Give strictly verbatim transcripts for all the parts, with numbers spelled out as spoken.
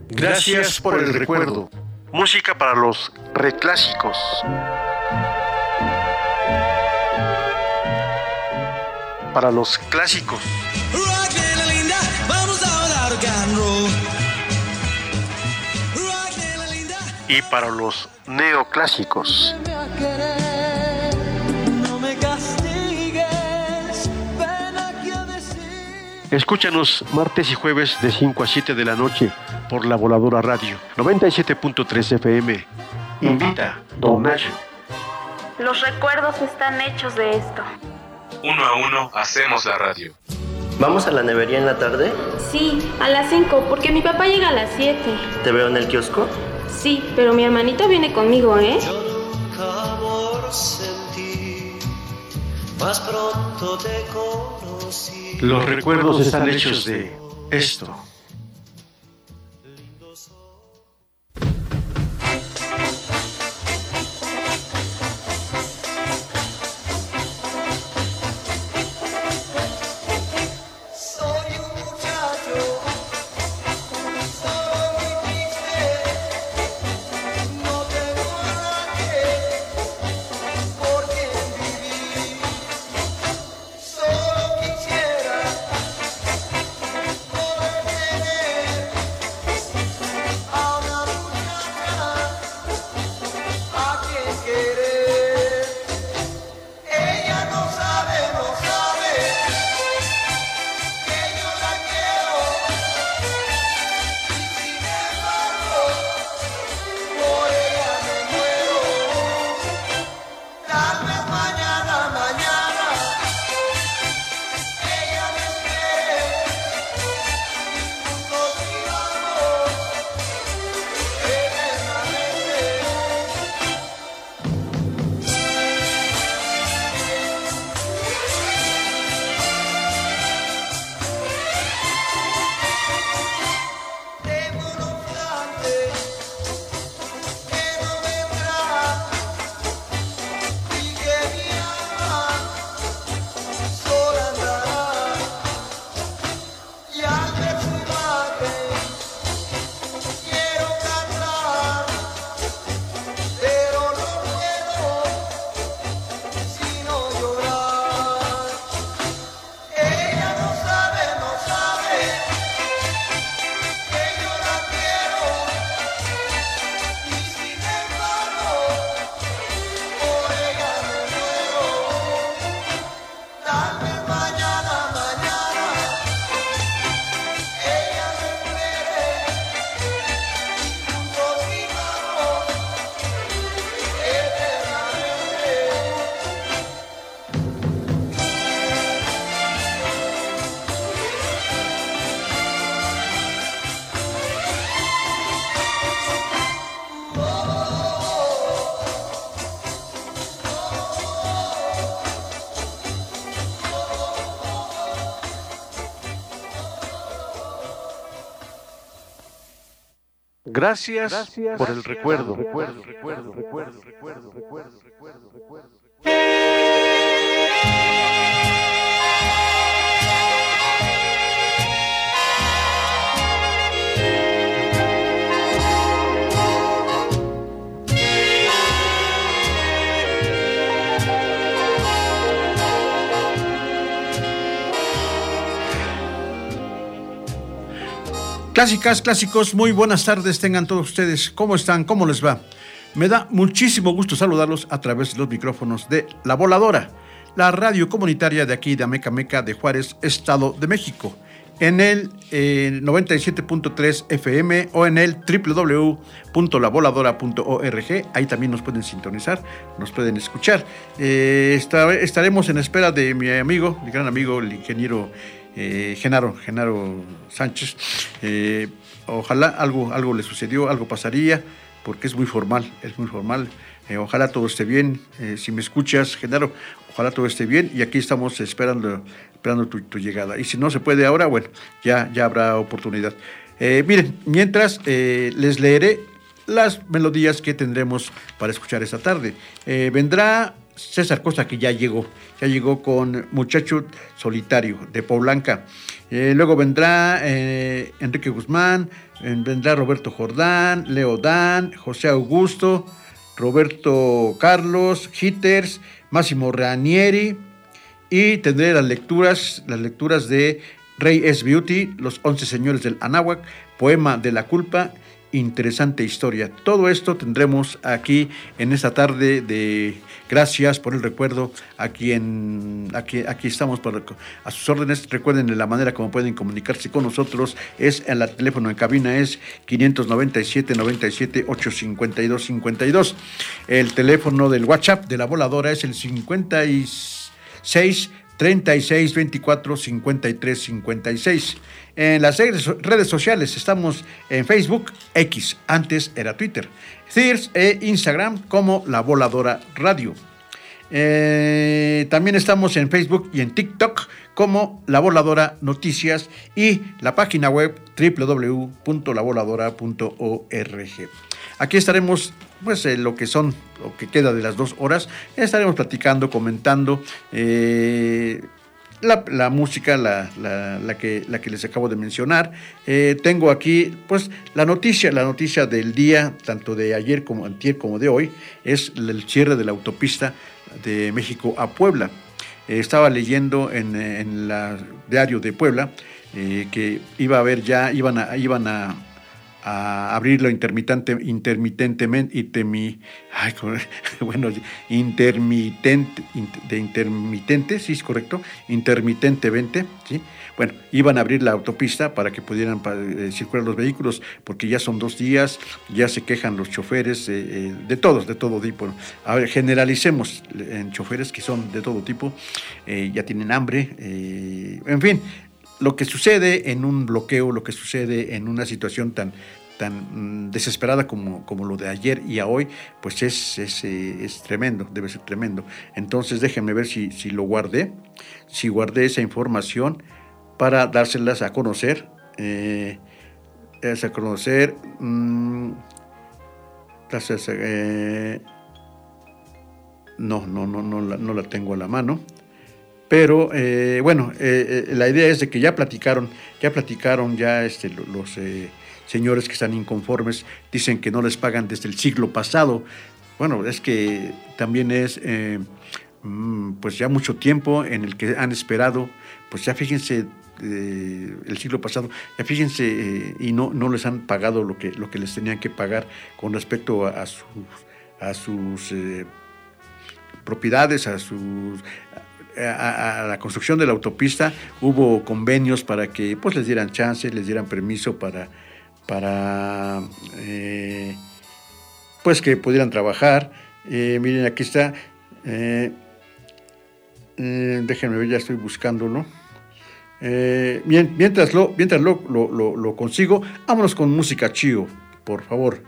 Gracias por el recuerdo. Música para los reclásicos. Para los clásicos. Rock, nena linda, vamos a bailar rock and roll. Rock, nena linda. Y para los neoclásicos. Escúchanos martes y jueves de cinco a siete de la noche por La Voladora Radio noventa y siete punto tres F M. Invita Don Nacho. Los recuerdos están hechos de esto. Uno a uno hacemos la radio. ¿Vamos a la nevería en la tarde? Sí, a las cinco, porque mi papá llega a las siete. ¿Te veo en el kiosco? Sí, pero mi hermanito viene conmigo, ¿eh? Yo nunca amor sentí, más pronto te conocí. Los recuerdos están hechos de esto. Gracias, Gracias por el recuerdo. recuerdo, recuerdo, recuerdo, recuerdo, recuerdo, recuerdo, recuerdo. Clásicas, clásicos, muy buenas tardes tengan todos ustedes. ¿Cómo están? ¿Cómo les va? Me da muchísimo gusto saludarlos a través de los micrófonos de La Voladora, la radio comunitaria de aquí de Amecameca de Juárez, Estado de México, en el eh, noventa y siete punto tres F M o en el doble u doble u doble u punto la voladora punto org. Ahí también nos pueden sintonizar, nos pueden escuchar. Eh, está, estaremos en espera de mi amigo, mi gran amigo, el ingeniero Eh, Genaro, Genaro Sánchez. Eh, ojalá algo, algo le sucedió, algo pasaría, porque es muy formal, es muy formal. Eh, ojalá todo esté bien. Eh, si me escuchas, Genaro, ojalá todo esté bien. Y aquí estamos esperando, esperando tu, tu llegada. Y si no se puede ahora, bueno, ya, ya habrá oportunidad. Eh, miren, mientras eh, les leeré las melodías que tendremos para escuchar esta tarde. Eh, vendrá César Costa, que ya llegó, ya llegó con Muchacho Solitario de Poblanca. Eh, luego vendrá eh, Enrique Guzmán, eh, vendrá Roberto Jordán, Leo Dan, José Augusto, Roberto Carlos, Hitters, Máximo Ranieri, y tendré las lecturas, las lecturas de Rey S. Beauty, Los Once Señores del Anáhuac, Poema de la Culpa, Interesante Historia. Todo esto tendremos aquí en esta tarde de Gracias por el Recuerdo. Aquí en aquí, aquí estamos para, a sus órdenes. Recuerden, la manera como pueden comunicarse con nosotros es en el teléfono en cabina, es quinientos noventa y siete, noventa y siete, ochocientos cincuenta y dos, cincuenta y dos. El teléfono del WhatsApp de La Voladora es el cincuenta y seis, treinta y seis, veinticuatro, cincuenta y tres, cincuenta y seis. En las redes sociales estamos en Facebook, X, antes era Twitter, Thirst e Instagram como La Voladora Radio. Eh, también estamos en Facebook y en TikTok como La Voladora Noticias y la página web doble u doble u doble u punto la voladora punto org. Aquí estaremos, pues, eh, lo que son, lo que queda de las dos horas, estaremos platicando, comentando eh, la, la música, la, la, la, que, la que les acabo de mencionar. Eh, tengo aquí, pues, la noticia, la noticia del día, tanto de ayer como antier como de hoy, es el cierre de la autopista de México a Puebla. Eh, estaba leyendo en, en el diario de Puebla eh, que iba a haber ya, iban a, iban a a abrirlo intermitente, intermitentemente, intermi, ay, bueno, intermitente, de intermitente, sí es correcto, intermitentemente, sí. Bueno, iban a abrir la autopista para que pudieran eh, circular los vehículos, porque ya son dos días, ya se quejan los choferes, eh, eh, de todos, de todo tipo. A ver, generalicemos en choferes que son de todo tipo, eh, ya tienen hambre, eh, en fin. Lo que sucede en un bloqueo, lo que sucede en una situación tan, tan mm, desesperada como, como lo de ayer y a hoy, pues es, es, eh, es tremendo, debe ser tremendo. Entonces déjenme ver si, si lo guardé, si guardé esa información para dárselas a conocer, eh, a conocer, mmm, gracias, eh, no, no, no, no, la, no la tengo a la mano. Pero eh, bueno, eh, eh, la idea es de que ya platicaron, ya platicaron ya este, los eh, señores que están inconformes, dicen que no les pagan desde el siglo pasado. Bueno, es que también es eh, pues ya mucho tiempo en el que han esperado, pues ya fíjense, eh, el siglo pasado, ya fíjense, eh, y no, no les han pagado lo que, lo que les tenían que pagar con respecto a, a sus, a sus eh, propiedades, a sus... A, a la construcción de la autopista. Hubo convenios para que pues les dieran chance, les dieran permiso para, para eh, pues que pudieran trabajar. Eh, miren, aquí está. Eh, eh, déjenme ver, ya estoy buscándolo. Eh, mientras lo, mientras lo, lo, lo, lo consigo, vámonos con música chido, por favor.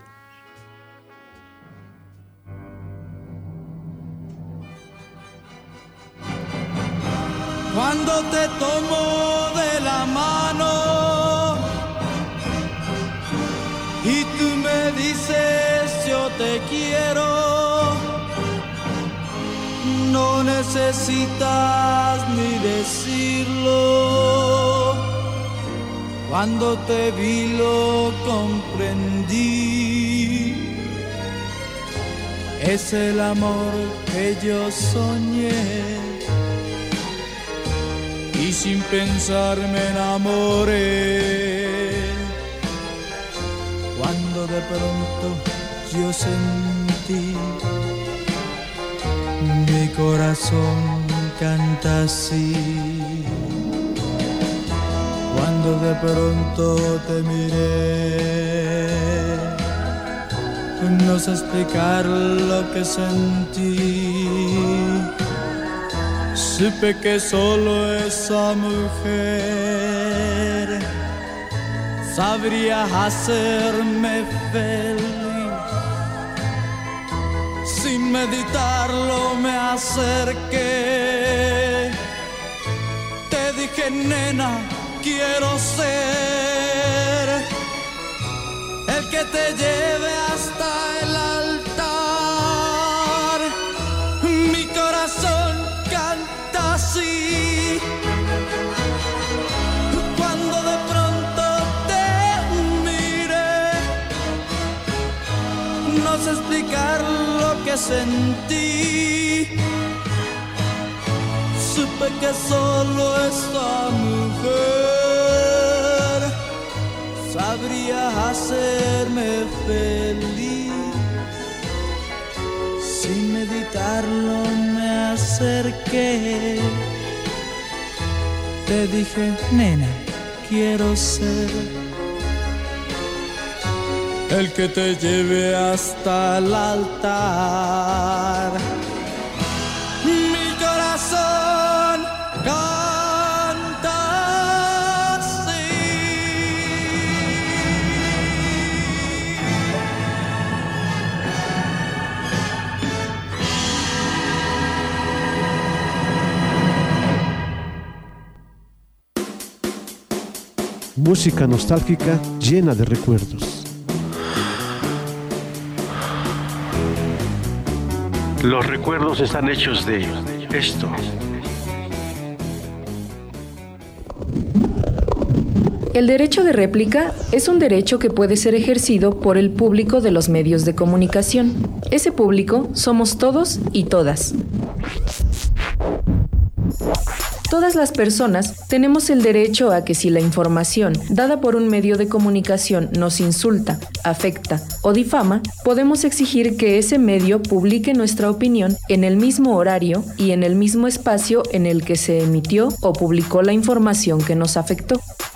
Cuando te tomo de la mano y tú me dices yo te quiero, no necesitas ni decirlo. Cuando te vi lo comprendí, es el amor que yo soñé. Y sin pensar me enamoré. Cuando de pronto yo sentí mi corazón canta así. Cuando de pronto te miré, no sé explicar lo que sentí. Supe que solo esa mujer sabría hacerme feliz. Sin meditarlo me acerqué. Te dije, nena, quiero ser el que te lleve hasta el altar. Mi no sé explicar lo que sentí. Supe que solo esta mujer sabría hacerme feliz. Sin meditarlo me acerqué. Te dije, nena, quiero ser el que te lleve hasta el altar. Mi corazón canta así. Música nostálgica llena de recuerdos. Los recuerdos están hechos de esto. El derecho de réplica es un derecho que puede ser ejercido por el público de los medios de comunicación. Ese público somos todos y todas. Todas las personas tenemos el derecho a que si la información dada por un medio de comunicación nos insulta, afecta o difama, podemos exigir que ese medio publique nuestra opinión en el mismo horario y en el mismo espacio en el que se emitió o publicó la información que nos afectó.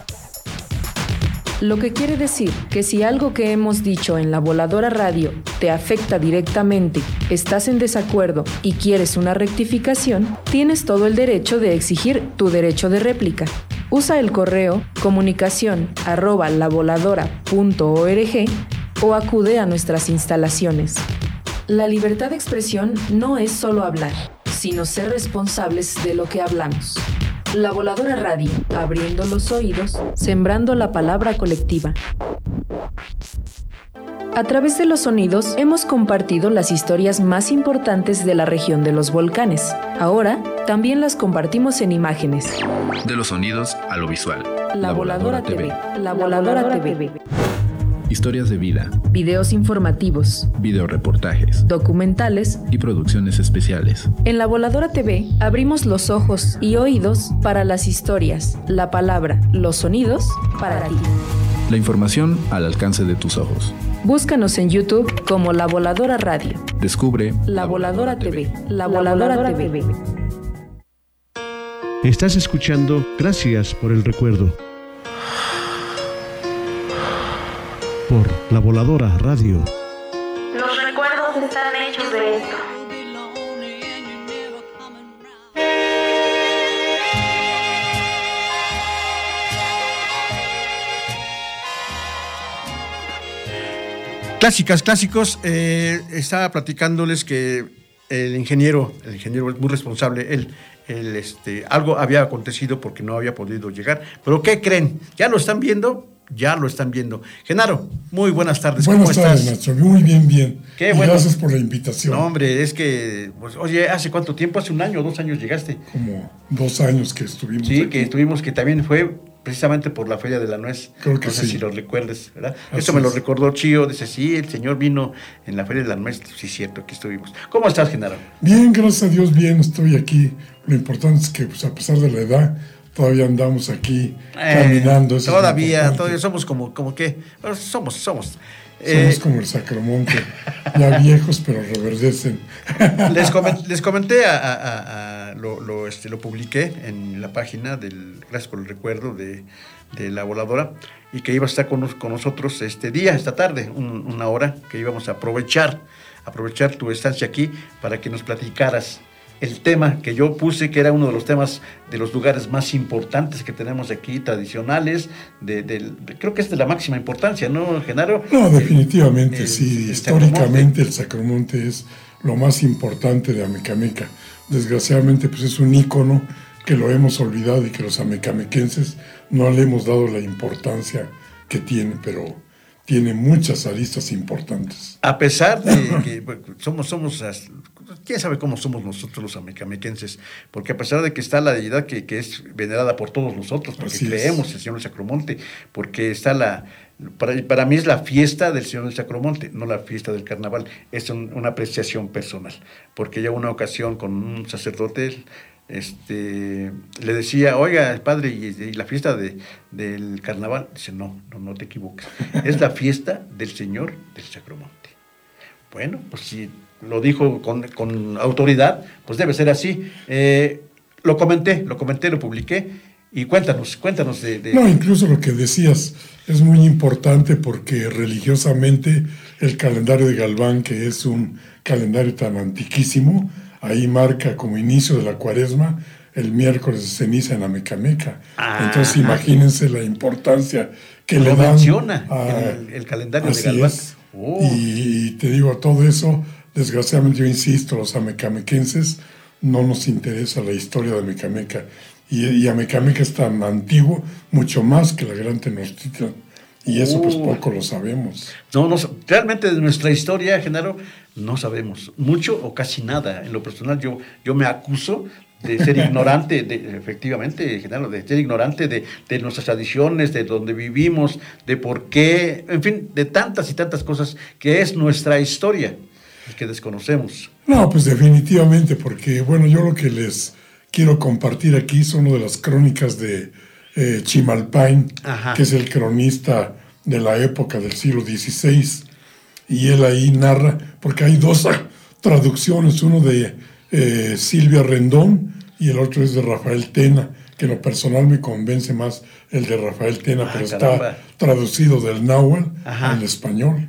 Lo que quiere decir que si algo que hemos dicho en La Voladora Radio te afecta directamente, estás en desacuerdo y quieres una rectificación, tienes todo el derecho de exigir tu derecho de réplica. Usa el correo comunicación arroba lavoladora punto org o acude a nuestras instalaciones. La libertad de expresión no es solo hablar, sino ser responsables de lo que hablamos. La Voladora Radio, abriendo los oídos, sembrando la palabra colectiva. A través de los sonidos hemos compartido las historias más importantes de la región de los volcanes. Ahora también las compartimos en imágenes. De los sonidos a lo visual. La, la Voladora, Voladora T V. La Voladora, Voladora T V. Historias de vida. Videos informativos. Videoreportajes. Documentales. Y producciones especiales. En La Voladora T V abrimos los ojos y oídos para las historias, la palabra, los sonidos para ti. La información al alcance de tus ojos. Búscanos en YouTube como La Voladora Radio. Descubre La Voladora T V. La Voladora T V. Estás escuchando Gracias por el Recuerdo. Por La Voladora Radio. Los recuerdos están hechos de esto. Clásicas, clásicos. Eh, estaba platicándoles que el ingeniero, el ingeniero es muy responsable. Él, él, este, algo había acontecido porque no había podido llegar. Pero ¿qué creen? ¿Ya lo están viendo? Ya lo están viendo. Genaro, muy buenas tardes. Buenas ¿Cómo tardes, estás? Nacho. Muy bien, bien. Qué y bueno. Gracias por la invitación. No, hombre, es que, pues, oye, ¿hace cuánto tiempo? ¿Hace un año o dos años llegaste? Como dos años que estuvimos Sí, aquí. que estuvimos, que también fue precisamente por la Feria de la Nuez. Creo que no sé sí. si lo recuerdes, ¿verdad? Así Eso me lo es. recordó Chío. Dice, sí, el señor vino en la Feria de la Nuez. Sí, cierto, aquí estuvimos. ¿Cómo estás, Genaro? Bien, gracias a Dios, bien. Estoy aquí. Lo importante es que, pues, a pesar de la edad, todavía andamos aquí Eh, caminando. Eso es lo todavía, importante. todavía somos como, como que, bueno, somos, somos. Somos Eh, como el Sacromonte, ya viejos, pero reverdecen. les, comen- les comenté, a, a- a- a- lo, lo, este, lo publiqué en la página del Gracias por el Recuerdo de, de La Voladora, y que iba a estar con, nos- con nosotros este día, esta tarde, un- una hora, que íbamos a aprovechar, aprovechar tu estancia aquí para que nos platicaras el tema que yo puse, que era uno de los temas de los lugares más importantes que tenemos aquí, tradicionales, de, del- creo que es de la máxima importancia, ¿no, Genaro? No, definitivamente, El- sí. el Históricamente el Sacromonte es lo más importante de Amecameca. Desgraciadamente, pues es un ícono que lo hemos olvidado y que los amecamequenses no le hemos dado la importancia que tiene, pero tiene muchas aristas importantes. A pesar de que bueno, somos, somos, as- quién sabe cómo somos nosotros los amecamequenses, porque a pesar de que está la deidad que, que es venerada por todos nosotros, porque Así es. creemos en el Señor Sacromonte, porque está la, Para, para mí es la fiesta del Señor del Sacromonte, no la fiesta del carnaval. Es un, una apreciación personal, porque ya una ocasión con un sacerdote este, le decía, oiga, padre, ¿y, y la fiesta de, del carnaval? Dice, no, no, no te equivoques, es la fiesta del Señor del Sacromonte. Bueno, pues si lo dijo con, con autoridad, pues debe ser así. Eh, lo comenté, lo comenté, lo publiqué. Y cuéntanos, cuéntanos de, de... No, incluso lo que decías es muy importante porque religiosamente el calendario de Galván, que es un calendario tan antiquísimo, ahí marca como inicio de la cuaresma el miércoles de ceniza en Amecameca. Ah, Entonces imagínense la importancia que le dan menciona a, el, el calendario así de Galván. Es. Oh. Y, y te digo, todo eso, desgraciadamente yo insisto, los amecamequenses no nos interesa la historia de Amecameca. Y, y Amecameca es tan antiguo, mucho más que la Gran Tenochtitlan. Y eso, oh. pues, poco lo sabemos. No, no, realmente de nuestra historia, Genaro, no sabemos mucho o casi nada. En lo personal, yo, yo me acuso de ser ignorante, de, efectivamente, Genaro, de ser ignorante de, de nuestras tradiciones, de donde vivimos, de por qué, en fin, de tantas y tantas cosas que es nuestra historia y que desconocemos. No, pues definitivamente, porque, bueno, yo lo que les quiero compartir aquí son una de las crónicas de eh, Chimalpain, Ajá. que es el cronista de la época del siglo dieciséis, y él ahí narra, porque hay dos traducciones, uno de eh, Silvia Rendón y el otro es de Rafael Tena, que en lo personal me convence más el de Rafael Tena, ah, pero caramba. Está traducido del náhuatl al español.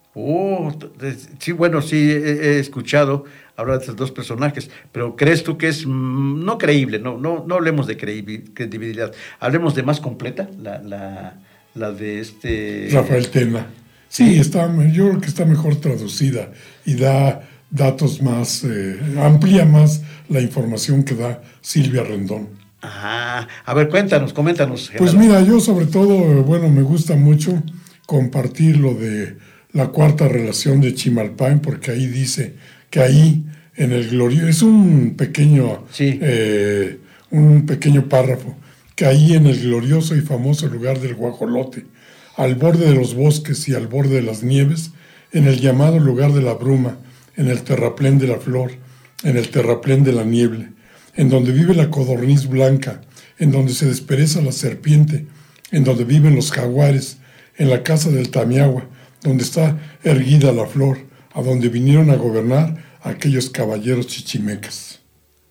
Oh, sí, bueno, sí, he, he escuchado hablar de estos dos personajes, pero ¿crees tú que es mmm, no creíble? No, no, no hablemos de credibilidad, hablemos de más completa, la, la, la de este... Rafael Tena. Sí, está, yo creo que está mejor traducida y da datos más, eh, amplía más la información que da Silvia Rendón. Ajá, a ver, cuéntanos, coméntanos. Genaro. Pues mira, yo sobre todo, bueno, me gusta mucho compartir lo de la cuarta relación de Chimalpain, porque ahí dice que ahí en el glorioso, es un pequeño, sí. eh, un pequeño párrafo, que ahí en el glorioso y famoso lugar del Guajolote, al borde de los bosques y al borde de las nieves, en el llamado lugar de la bruma, en el terraplén de la flor, en el terraplén de la niebla, en donde vive la codorniz blanca, en donde se despereza la serpiente, en donde viven los jaguares, en la casa del Tamiagua, donde está erguida la flor, a donde vinieron a gobernar aquellos caballeros chichimecas.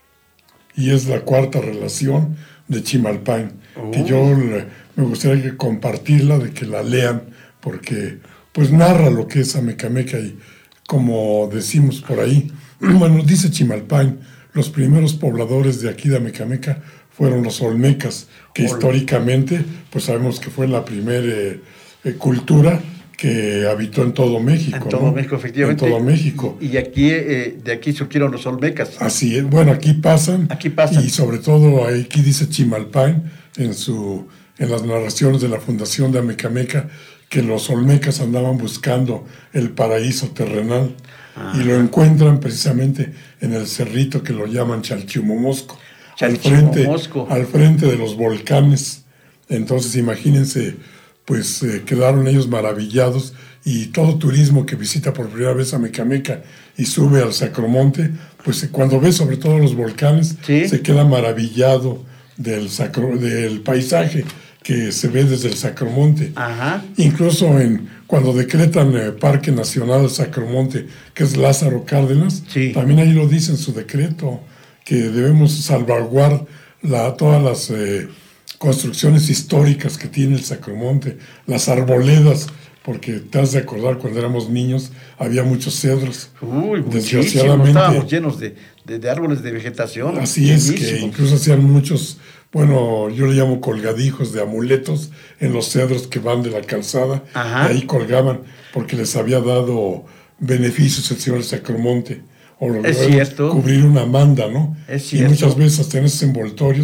Y es la cuarta relación de Chimalpain, oh. que yo le, me gustaría que compartirla, de que la lean, porque pues narra lo que es Amecameca y como decimos por ahí, bueno, dice Chimalpain, los primeros pobladores de aquí de Amecameca fueron los olmecas, que Hola. históricamente pues sabemos que fue la primera eh, eh, cultura que habitó en todo México. En todo ¿no? México, efectivamente. En todo México. Y, y aquí, eh, de aquí surgieron los olmecas. Así es. Bueno, aquí pasan. Aquí pasan. Y sobre todo aquí dice Chimalpain en, su, en las narraciones de la fundación de Amecameca que los olmecas andaban buscando el paraíso terrenal. Ah. Y lo encuentran precisamente en el cerrito que lo llaman Chalchimomosco. Chalchimomosco. Al frente, al frente de los volcanes. Entonces imagínense, pues eh, quedaron ellos maravillados, y todo turismo que visita por primera vez Amecameca y sube al Sacromonte, pues eh, cuando ve sobre todo los volcanes, ¿sí? se queda maravillado del, sacro, del paisaje que se ve desde el Sacromonte. Ajá. Incluso en, cuando decretan el eh, Parque Nacional del Sacromonte, que es Lázaro Cárdenas, sí. también ahí lo dice en su decreto, que debemos salvaguardar la, todas las... Eh, construcciones históricas que tiene el Sacromonte, las arboledas, porque te has de acordar cuando éramos niños había muchos cedros. Uy, desgraciadamente estábamos llenos de, de, de árboles de vegetación. Así es, que incluso hacían muchos, bueno, yo le llamo colgadijos de amuletos en los cedros que van de la calzada. Ajá. Y ahí colgaban porque les había dado beneficios el señor Sacromonte. O es cierto. Cubrir una manda, ¿no? Es cierto. Y muchas veces hasta en esos envoltorios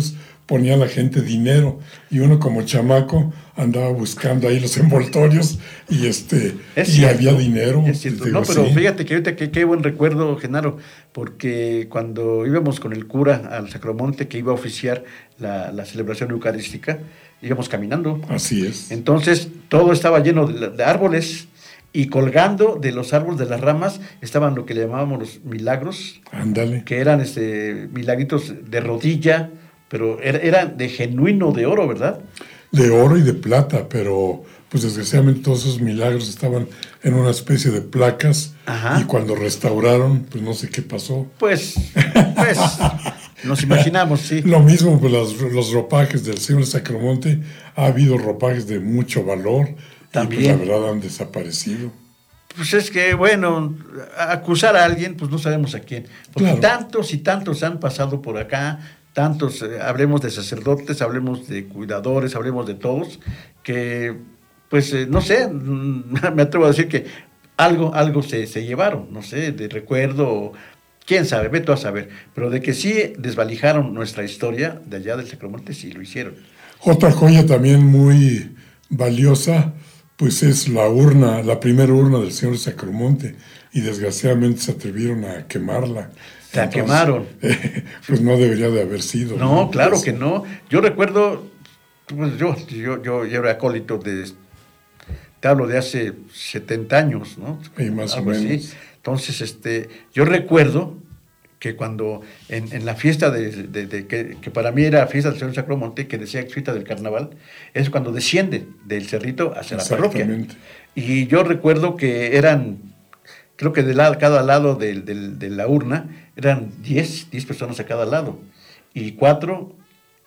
ponía la gente dinero y uno como chamaco andaba buscando ahí los envoltorios y este es y cierto, había dinero. Es cierto. No, pero sí. Fíjate que ahorita qué buen recuerdo, Genaro, porque cuando íbamos con el cura al Sacromonte que iba a oficiar la, la celebración eucarística, íbamos caminando. Así es. Entonces todo estaba lleno de, de árboles. Y colgando de los árboles, de las ramas, estaban lo que le llamábamos los milagros. Ándale. Que eran este, milagritos de rodilla, pero era, eran de genuino de oro, ¿verdad? De oro y de plata, pero pues desgraciadamente todos esos milagros estaban en una especie de placas. Ajá. Y cuando restauraron, pues no sé qué pasó. Pues, pues, nos imaginamos, sí. Lo mismo, pues los, los ropajes del Señor Sacromonte, ha habido ropajes de mucho valor. También. Y pues la verdad han desaparecido. Pues es que, bueno, acusar a alguien, pues no sabemos a quién. Porque claro. tantos y tantos han pasado por acá, tantos, eh, hablemos de sacerdotes, hablemos de cuidadores, hablemos de todos, que, pues, eh, no sé, me atrevo a decir que algo, algo se, se llevaron, no sé, de recuerdo, quién sabe, ve tú a saber. Pero de que sí desvalijaron nuestra historia de allá del Sacromonte, sí lo hicieron. Otra joya también muy valiosa, pues es la urna, la primera urna del Señor Sacromonte, y desgraciadamente se atrevieron a quemarla. La Entonces, quemaron. Eh, pues no debería de haber sido. No, ¿no? Claro pues, que no. Yo recuerdo, pues yo, yo, yo, yo era acólito de, te hablo de hace setenta años, ¿no? Y más Algo o menos. Así. Entonces, este, yo recuerdo que cuando en, en la fiesta de, de, de que, que para mí era fiesta del Señor Sacromonte, que decía fiesta del carnaval, es cuando desciende del cerrito hacia la parroquia. Y yo recuerdo que eran, creo que de lado, cada lado de, de, de la urna, eran diez personas a cada lado, y cuatro,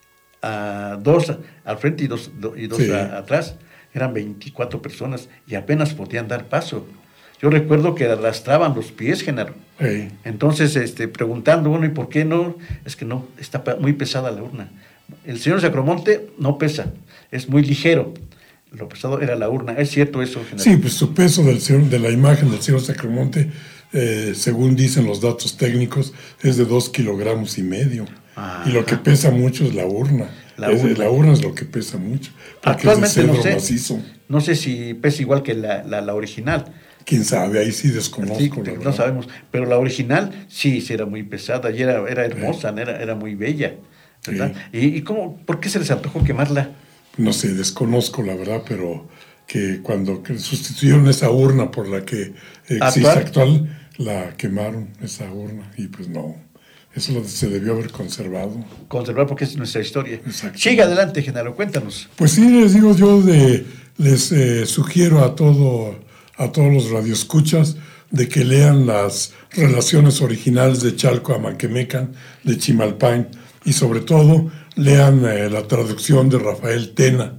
a dos al frente y dos, do, y dos sí. a, atrás, eran veinticuatro personas, y apenas podían dar paso. Yo recuerdo que arrastraban los pies, Genaro. Sí. Entonces, este, preguntando, bueno, ¿y por qué no? Es que no, está muy pesada la urna. El Señor Sacromonte no pesa, es muy ligero. Lo pesado era la urna. ¿Es cierto eso, Genaro? Sí, pues su peso del señor, de la imagen del Señor Sacromonte, eh, según dicen los datos técnicos, es de dos kilogramos y medio. Ajá. Y lo que pesa mucho es la urna. La urna. Es, la urna es lo que pesa mucho. Actualmente no sé, macizo. no sé si pesa igual que la, la, la original. Quién sabe, ahí sí desconozco. Sí, la no sabemos, pero la original sí, sí era muy pesada y era, era hermosa, sí. era, era muy bella, ¿verdad? Sí. ¿Y, y cómo, por qué se les antojó quemarla? No sé, desconozco la verdad, pero que cuando sustituyeron esa urna por la que existe actual, actual la quemaron, esa urna, y pues no, eso lo, se debió haber conservado. Conservar porque es nuestra historia. Exacto. Sigue adelante, Genaro, cuéntanos. Pues sí, les digo yo, de, les eh, sugiero a todo... a todos los radioescuchas de que lean las relaciones originales de Chalco Amaquemecan, de Chimalpán, y sobre todo lean eh, la traducción de Rafael Tena.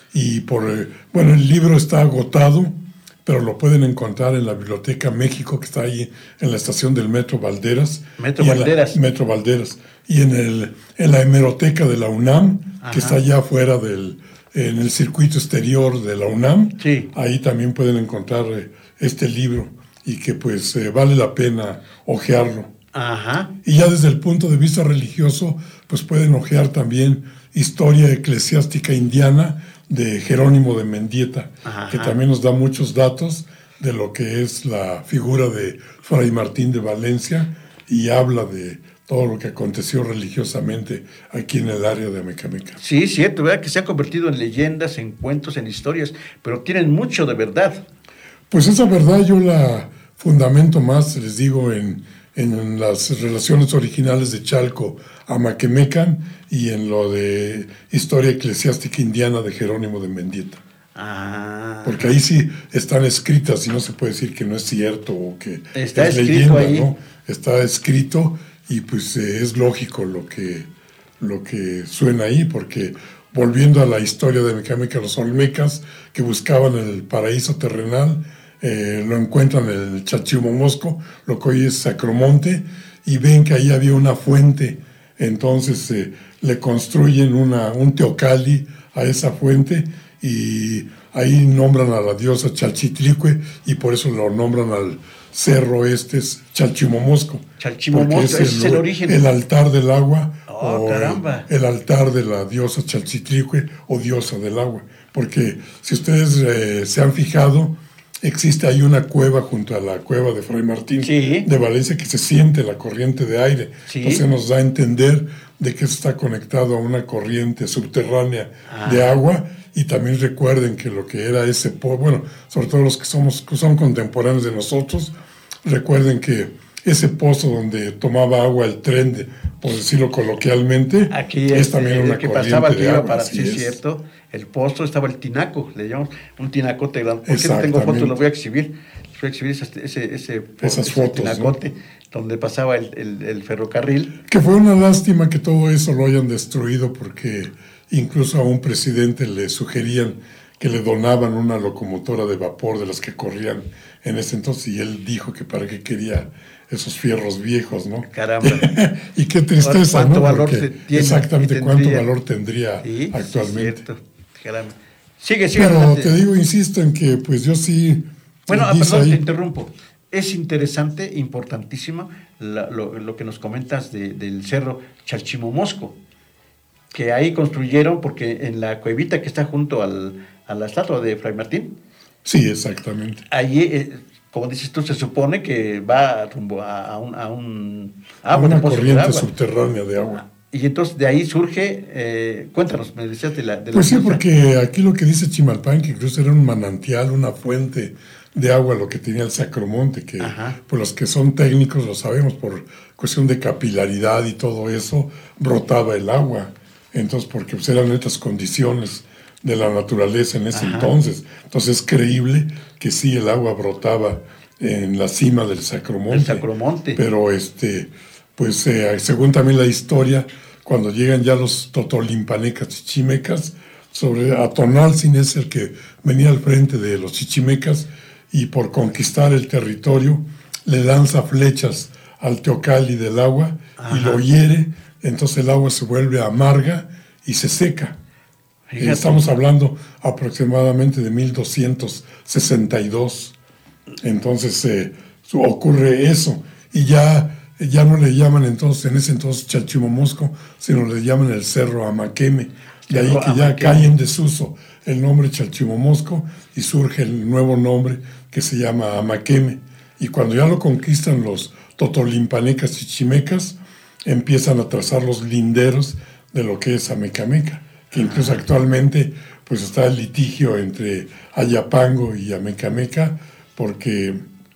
Y por eh, bueno, el libro está agotado, pero lo pueden encontrar en la Biblioteca México, que está ahí en la estación del Metro Valderas. Metro Valderas. La, Metro Valderas. Y en, el, en la hemeroteca de la UNAM, Ajá. que está allá afuera del... en el circuito exterior de la UNAM, sí. ahí también pueden encontrar eh, este libro y que pues eh, vale la pena ojearlo. Ajá. Y ya desde el punto de vista religioso, pues pueden ojear también Historia Eclesiástica Indiana de Jerónimo de Mendieta, Ajá. que también nos da muchos datos de lo que es la figura de Fray Martín de Valencia y habla de todo lo que aconteció religiosamente aquí en el área de Amecameca. Sí, cierto, ¿verdad? Que se ha convertido en leyendas, en cuentos, en historias, pero tienen mucho de verdad. Pues esa verdad yo la fundamento más, les digo, en, en las relaciones originales de Chalco Amaquemecan y en lo de Historia Eclesiástica Indiana de Jerónimo de Mendieta. Ah. Porque ahí sí están escritas y no se puede decir que no es cierto o que está es leyenda, ahí. ¿no? Está escrito. Y pues eh, es lógico lo que, lo que suena ahí, porque volviendo a la historia de Amecameca, los olmecas que buscaban el paraíso terrenal, eh, lo encuentran en el Chachimomosco, lo que hoy es Sacromonte, y ven que ahí había una fuente, entonces eh, le construyen una, un teocalli a esa fuente, y ahí nombran a la diosa Chalchitlicue, y por eso lo nombran al cerro este es Chalchimomosco. Chalchimomosco, es ese es el origen. El altar del agua. Oh, o caramba. El, el altar de la diosa Chalchitlicue o diosa del agua. Porque si ustedes eh, se han fijado, existe ahí una cueva junto a la cueva de Fray Martín sí. de Valencia que se siente la corriente de aire. Sí. Entonces nos da a entender de que eso está conectado a una corriente subterránea ah. de agua. Y también recuerden que lo que era ese pozo, bueno, sobre todo los que somos que son contemporáneos de nosotros, recuerden que ese pozo donde tomaba agua el tren, de, por decirlo coloquialmente, aquí es, es también el, una el que corriente pasaba aquí de agua. Para, sí, sí, es cierto. El pozo estaba el tinaco, le llamamos un tinacote grande. ¿Por qué no tengo fotos? Lo voy a exhibir. Voy a exhibir ese, ese, ese esas ese fotos, tinacote, ¿no? Donde pasaba el, el, el ferrocarril. Que fue una lástima que todo eso lo hayan destruido, porque incluso a un presidente le sugerían que le donaban una locomotora de vapor de las que corrían en ese entonces, y él dijo que para qué quería esos fierros viejos, ¿no? Caramba. Y qué tristeza, ¿Cuánto ¿no? valor Porque tiene, exactamente cuánto valor tendría sí, actualmente. Sí, cierto. Caramba. Sigue, sigue. Pero adelante. te digo, insisto en que pues yo sí... Bueno, ah, perdón, ahí, te interrumpo. Es interesante, importantísimo la, lo, lo que nos comentas de, del cerro Chalchimomosco, que ahí construyeron, porque en la cuevita que está junto al, a la estatua de Fray Martín. Sí, exactamente. Allí, eh, como dices tú, se supone que va rumbo a, a un... A, un, a agua, una de corriente agua. subterránea de agua. Y entonces de ahí surge, eh, cuéntanos, me decías de la... De la pues sí, diosa. porque aquí lo que dice Chimalpan, que incluso era un manantial, una fuente de agua, lo que tenía el Sacromonte, que pues los que son técnicos lo sabemos, por cuestión de capilaridad y todo eso, brotaba el agua. Entonces, porque pues, eran estas condiciones de la naturaleza en ese Ajá. entonces. Entonces es creíble que sí, el agua brotaba en la cima del Sacromonte. El Sacromonte. Pero este... pues eh, según también la historia, cuando llegan ya los totolimpanecas chichimecas, sobre Atonaltzin es el que venía al frente de los chichimecas, y por conquistar el territorio le lanza flechas al teocalli del agua Ajá. y lo hiere, entonces el agua se vuelve amarga y se seca. Eh, estamos hablando aproximadamente de mil doscientos sesenta y dos. Entonces eh, ocurre eso, y ya... ya no le llaman entonces, en ese entonces Chalchimomosco, sino le llaman el Cerro Amaqueme. De ahí que ya cae en desuso el nombre Chalchimomosco y surge el nuevo nombre que se llama Amaqueme. Y cuando ya lo conquistan los totolimpanecas y chichimecas, empiezan a trazar los linderos de lo que es Amecameca, que incluso actualmente pues está el litigio entre Ayapango y Amecameca, porque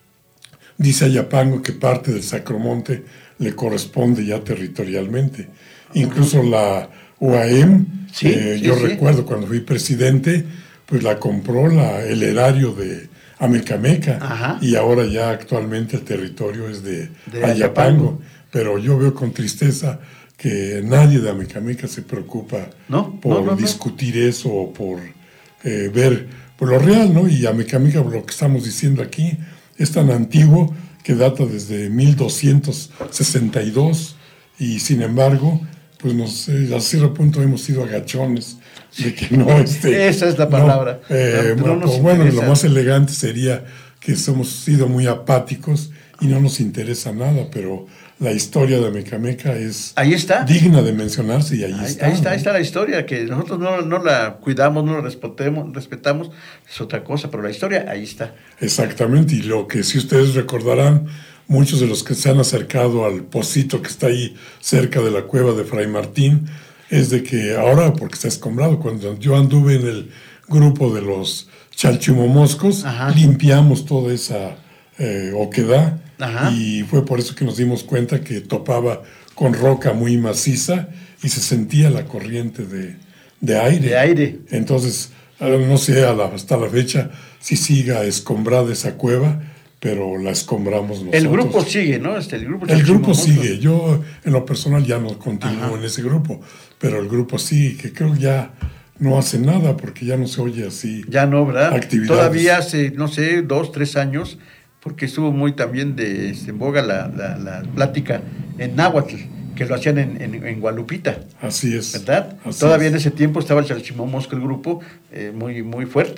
dice Ayapango que parte del Sacromonte le corresponde ya territorialmente. Incluso la U A M, sí, eh, sí, yo sí. recuerdo cuando fui presidente, pues la compró la, el erario de Amecameca, Ajá. y ahora ya actualmente el territorio es de, de Ayapango. Ayapango. Pero yo veo con tristeza que nadie de Amecameca se preocupa ¿No? por no, no, discutir no. eso o por eh, ver por lo real, ¿no? Y Amecameca, lo que estamos diciendo aquí, es tan antiguo que data desde mil doscientos sesenta y dos, y sin embargo, pues nos, eh, a cierto punto hemos sido agachones de que no... Este, Esa es la palabra. No, eh, no bueno, bueno, lo más elegante sería que hemos sido muy apáticos y no nos interesa nada, pero la historia de Amecameca es ahí está. digna de mencionarse, y ahí, ahí está. Ahí está, ¿no? ahí está la historia, que nosotros no, no la cuidamos, no la respetemos, respetamos, es otra cosa, pero la historia ahí está. Exactamente, y lo que si ustedes recordarán, muchos de los que se han acercado al pocito que está ahí cerca de la cueva de Fray Martín, es de que ahora, porque está escombrado, cuando yo anduve en el grupo de los Chalchimomoscos, Ajá. limpiamos toda esa eh, oquedad, Ajá. y fue por eso que nos dimos cuenta que topaba con roca muy maciza y se sentía la corriente de, de aire. De aire. Entonces, no sé a la, hasta la fecha si siga escombrada esa cueva, pero la escombramos nosotros. El grupo sigue, ¿no? Este, el grupo, el grupo sigue. Yo, en lo personal, ya no continúo Ajá. en ese grupo, pero el grupo sigue, que creo ya no hace nada porque ya no se oye así. Ya no, ¿verdad? Actividades. Todavía hace, no sé, dos, tres años, porque estuvo muy también de, este, en boga la, la, la plática en náhuatl, que lo hacían en, en, en Gualupita. Así es. ¿Verdad? Así Todavía es. en ese tiempo estaba el Chalchimomosco, el grupo, eh, muy, muy fuerte.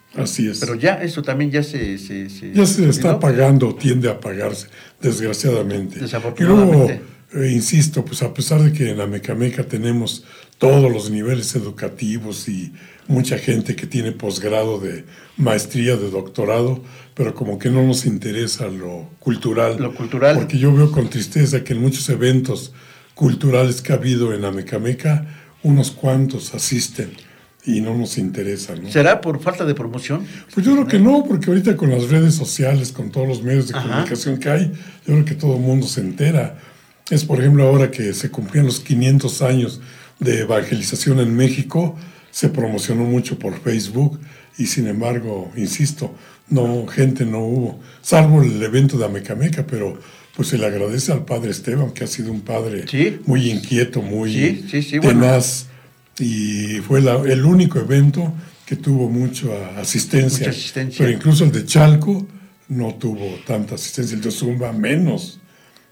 Así es. Pero ya eso también ya se... se, se ya se está ¿no? apagando, tiende a apagarse, desgraciadamente. Desafortunadamente. Y luego, eh, insisto, pues a pesar de que en Amecameca tenemos todos los niveles educativos y mucha gente que tiene posgrado de maestría, de doctorado, pero como que no nos interesa lo cultural. Lo cultural. Porque yo veo con tristeza que en muchos eventos culturales que ha habido en Amecameca, unos cuantos asisten y no nos interesa, ¿no? ¿Será por falta de promoción? Pues yo creo que no, porque ahorita con las redes sociales, con todos los medios de Ajá. comunicación que hay, yo creo que todo el mundo se entera. Es, por ejemplo, ahora que se cumplían los quinientos años de evangelización en México, se promocionó mucho por Facebook y, sin embargo, insisto, no, gente no hubo, salvo el evento de Amecameca, pero pues se le agradece al padre Esteban, que ha sido un padre ¿Sí? muy inquieto, muy sí, sí, sí, tenaz, bueno. Y fue la, el único evento que tuvo mucha asistencia. Mucha asistencia. Pero incluso el de Chalco no tuvo tanta asistencia, el de Zumba menos.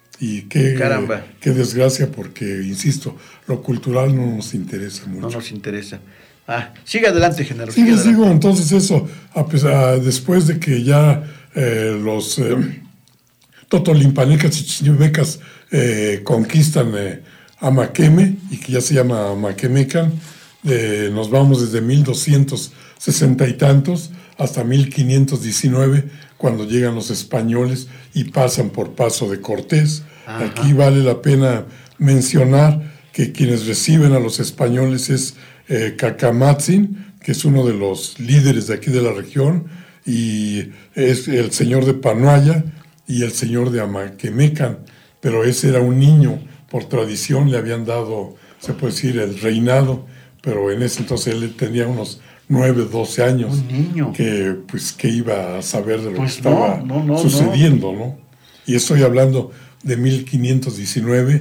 Y qué, Caramba. qué desgracia, porque, insisto, lo cultural no nos interesa mucho. No nos interesa. Ah, sigue adelante, Genaro. Sí, sigue sigo, entonces eso, a pesar, después de que ya eh, los eh, totolimpanecas y chichimecas eh, conquistan eh, Amaqueme, y que ya se llama Amaquemecan, eh, nos vamos desde mil doscientos sesenta y tantos hasta mil quinientos diecinueve, cuando llegan los españoles y pasan por Paso de Cortés. Ajá. Aquí vale la pena mencionar que quienes reciben a los españoles es eh, Cacamatzin, que es uno de los líderes de aquí de la región, y es el señor de Panuaya y el señor de Amaquemecan, pero ese era un niño. Por tradición le habían dado, se puede decir, el reinado, pero en ese entonces él tenía unos nueve, doce años. Un niño. Que, pues, que iba a saber de lo pues que estaba no, no, no, sucediendo, no. ¿no? Y estoy hablando de mil quinientos diecinueve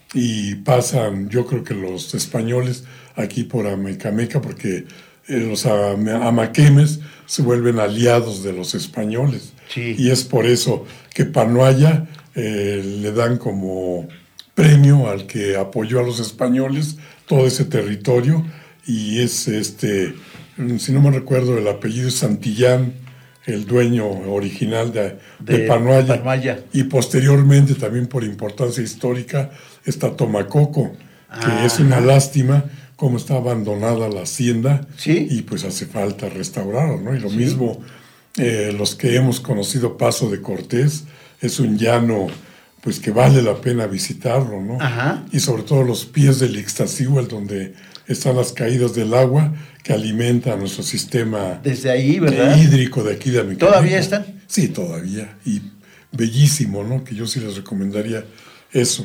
y pasan, yo creo que los españoles aquí por Amecameca, porque eh, los amaquemes se vuelven aliados de los españoles. Sí. Y es por eso que Panuaya eh, le dan como premio al que apoyó a los españoles todo ese territorio, y es este, si no me recuerdo el apellido, es Santillán, el dueño original de, de, de Panuaya. Panuaya. Y posteriormente, también por importancia histórica, está Tomacoco, que ah, es una lástima cómo está abandonada la hacienda. ¿Sí? Y pues hace falta restaurarlo, ¿no? Y lo ¿Sí? mismo eh, los que hemos conocido Paso de Cortés, es un llano pues que vale la pena visitarlo, ¿no? Ajá. Y sobre todo los pies del Ixtaccíhuatl, donde están las caídas del agua que alimenta nuestro sistema desde ahí, ¿verdad? hídrico de aquí de Amecameca. ¿Todavía están? Sí, todavía. Y bellísimo, ¿no? Que yo sí les recomendaría eso.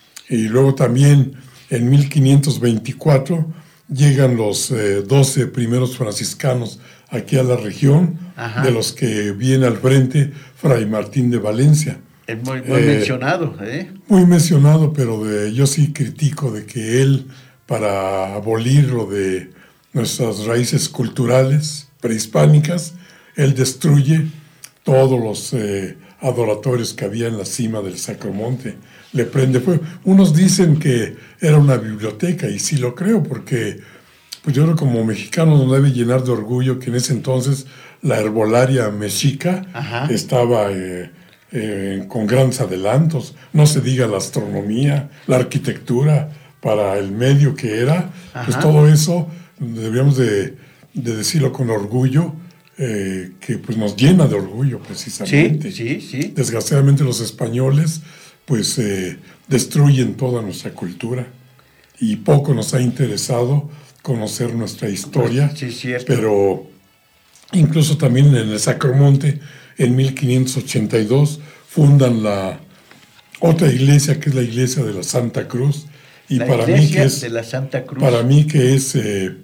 Y luego también en mil quinientos veinticuatro llegan los eh, doce primeros franciscanos aquí a la región, Ajá. de los que viene al frente Fray Martín de Valencia. Es muy, muy eh, mencionado, ¿eh? Muy mencionado, pero de, yo sí critico de que él, para abolir lo de nuestras raíces culturales prehispánicas, él destruye todos los eh, adoratorios que había en la cima del Sacromonte. Le prende fuego. Unos dicen que era una biblioteca, y sí lo creo, porque pues yo creo que como mexicanos nos debe llenar de orgullo que en ese entonces la herbolaria mexica Ajá. estaba... Eh, Eh, con grandes adelantos, no se diga la astronomía, la arquitectura, para el medio que era. Ajá. Pues todo eso debíamos de, de decirlo con orgullo, eh, que pues nos llena de orgullo precisamente. Sí, sí, sí. Desgraciadamente los españoles pues eh, destruyen toda nuestra cultura y poco nos ha interesado conocer nuestra historia, sí, cierto. Pero incluso también en el Sacromonte, en mil quinientos ochenta y dos, fundan la otra iglesia, que es la iglesia de la Santa Cruz. Y la para iglesia mí que es, de la Santa Cruz. Para mí que es eh,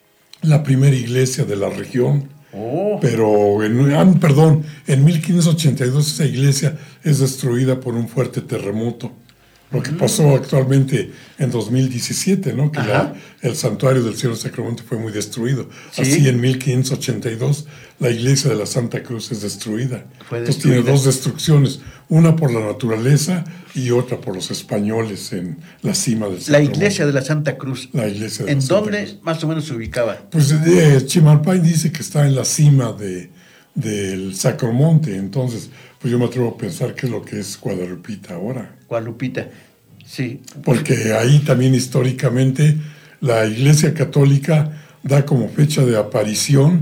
la primera iglesia de la región. Oh. Pero, en, ah, perdón, en mil quinientos ochenta y dos esa iglesia es destruida por un fuerte terremoto. lo que pasó actualmente en dos mil diecisiete, ¿no? Que la, el santuario del Cielo Sacromonte fue muy destruido. ¿Sí? Así en mil quinientos ochenta y dos la iglesia de la Santa Cruz es destruida. Fue Entonces destruida. Tiene dos destrucciones, una por la naturaleza y otra por los españoles en la cima del Sacromonte. La iglesia de la Santa Cruz. La iglesia de ¿En la Santa dónde Cruz. más o menos se ubicaba? Pues eh, Chimalpay dice que está en la cima de, del Sacromonte, entonces pues yo me atrevo a pensar que es lo que es Guadalupita ahora. Guadalupita, sí. Porque ahí también históricamente la Iglesia Católica da como fecha de aparición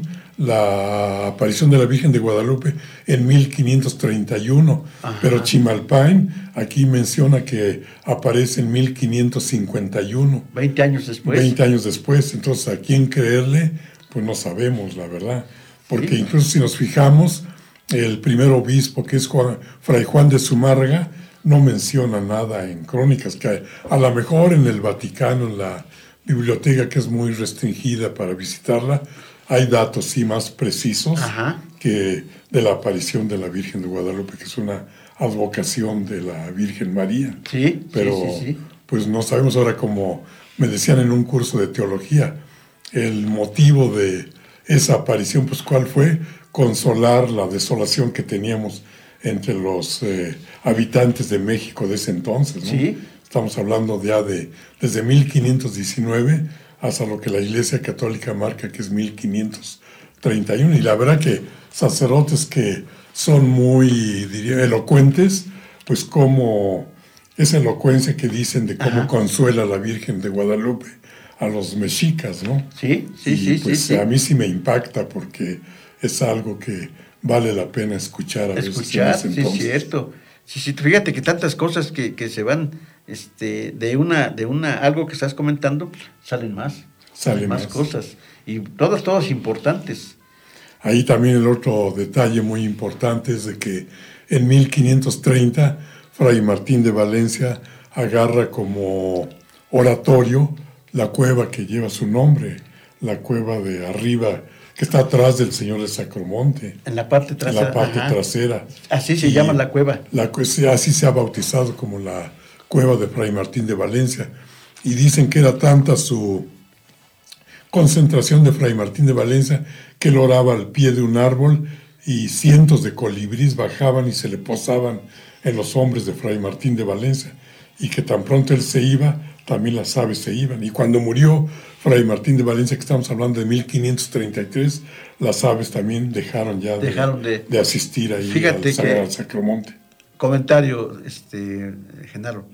la aparición de la Virgen de Guadalupe en mil quinientos treinta y uno, Ajá. pero Chimalpain aquí menciona que aparece en mil quinientos cincuenta y uno. veinte años después. veinte años después, entonces a quién creerle, pues no sabemos, la verdad. Porque ¿Sí? incluso si nos fijamos, el primer obispo, que es Juan, Fray Juan de Zumárraga, no menciona nada en crónicas, que a, a lo mejor en el Vaticano, en la biblioteca que es muy restringida para visitarla, hay datos sí más precisos Ajá. que de la aparición de la Virgen de Guadalupe, que es una advocación de la Virgen María. Sí, pero sí, sí, sí. pues no sabemos ahora, como me decían en un curso de teología, el motivo de esa aparición, pues ¿cuál fue? Consolar la desolación que teníamos entre los eh, habitantes de México de ese entonces, ¿no? Sí. Estamos hablando ya de desde mil quinientos diecinueve hasta lo que la Iglesia Católica marca, que es mil quinientos treinta y uno. Y la verdad que sacerdotes que son muy, diría, elocuentes, pues como esa elocuencia que dicen de cómo Ajá. consuela la Virgen de Guadalupe a los mexicas, ¿no? Sí, sí, y sí. Pues sí, a sí. mí sí me impacta porque es algo que vale la pena escuchar a escuchar, veces. Escuchar, sí, es cierto. Sí, sí, fíjate que tantas cosas que, que se van este, de una, de una, algo que estás comentando, salen más. Salen más, más cosas. Y todas, todas importantes. Ahí también el otro detalle muy importante es de que en mil quinientos treinta Fray Martín de Valencia agarra como oratorio la cueva que lleva su nombre, la cueva de arriba, que está atrás del Señor de Sacromonte. En la parte trasera. En la parte Ajá. trasera. Así se y llama la cueva. La, así se ha bautizado como la cueva de Fray Martín de Valencia. Y dicen que era tanta su concentración de Fray Martín de Valencia que él oraba al pie de un árbol y cientos de colibríes bajaban y se le posaban en los hombros de Fray Martín de Valencia, y que tan pronto él se iba, también las aves se iban. Y cuando murió Fray Martín de Valencia, que estamos hablando de mil quinientos treinta y tres, las aves también dejaron ya de, dejaron de, de asistir ahí fíjate al Sagrado Sacromonte. Comentario, este, Genaro.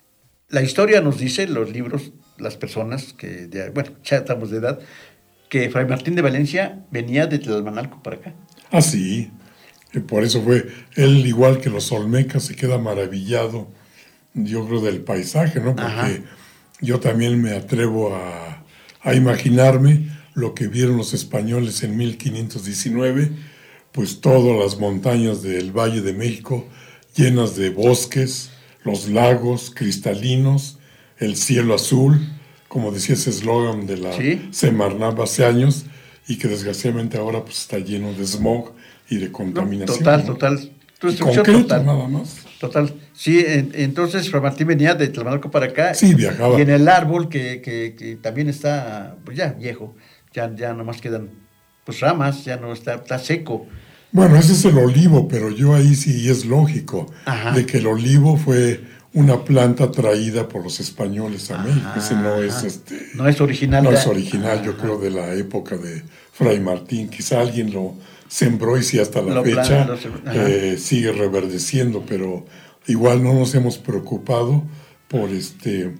La historia nos dice, los libros, las personas que, de, bueno, ya estamos de edad, que Fray Martín de Valencia venía de Tlalmanalco para acá. Ah, sí. Y por eso fue, él, igual que los olmecas, se queda maravillado, yo creo, del paisaje, ¿no? Porque Ajá. yo también me atrevo a, a imaginarme lo que vieron los españoles en mil quinientos diecinueve, pues todas las montañas del Valle de México llenas de bosques, los lagos cristalinos, el cielo azul, como decía ese eslogan de la ¿Sí? Semarnat hace años, y que desgraciadamente ahora pues está lleno de smog y de contaminación. No, total, ¿no? total. Concreto, total. Nada más. Total. Sí, en, entonces Fray Martín venía de Tlalmanalco para acá. Sí, viajaba. Y en el árbol, que, que, que también está, pues ya viejo, ya, ya nomás quedan pues ramas, ya no está, está seco. Bueno, ese es el olivo, pero yo ahí sí es lógico, Ajá. de que el olivo fue una planta traída por los españoles a México. Ese no es este. No es original. No de... es original, Ajá. yo creo, de la época de Fray Martín. Quizá alguien lo sembró y sí hasta la lo fecha plan, eh, sigue reverdeciendo, pero igual no nos hemos preocupado por este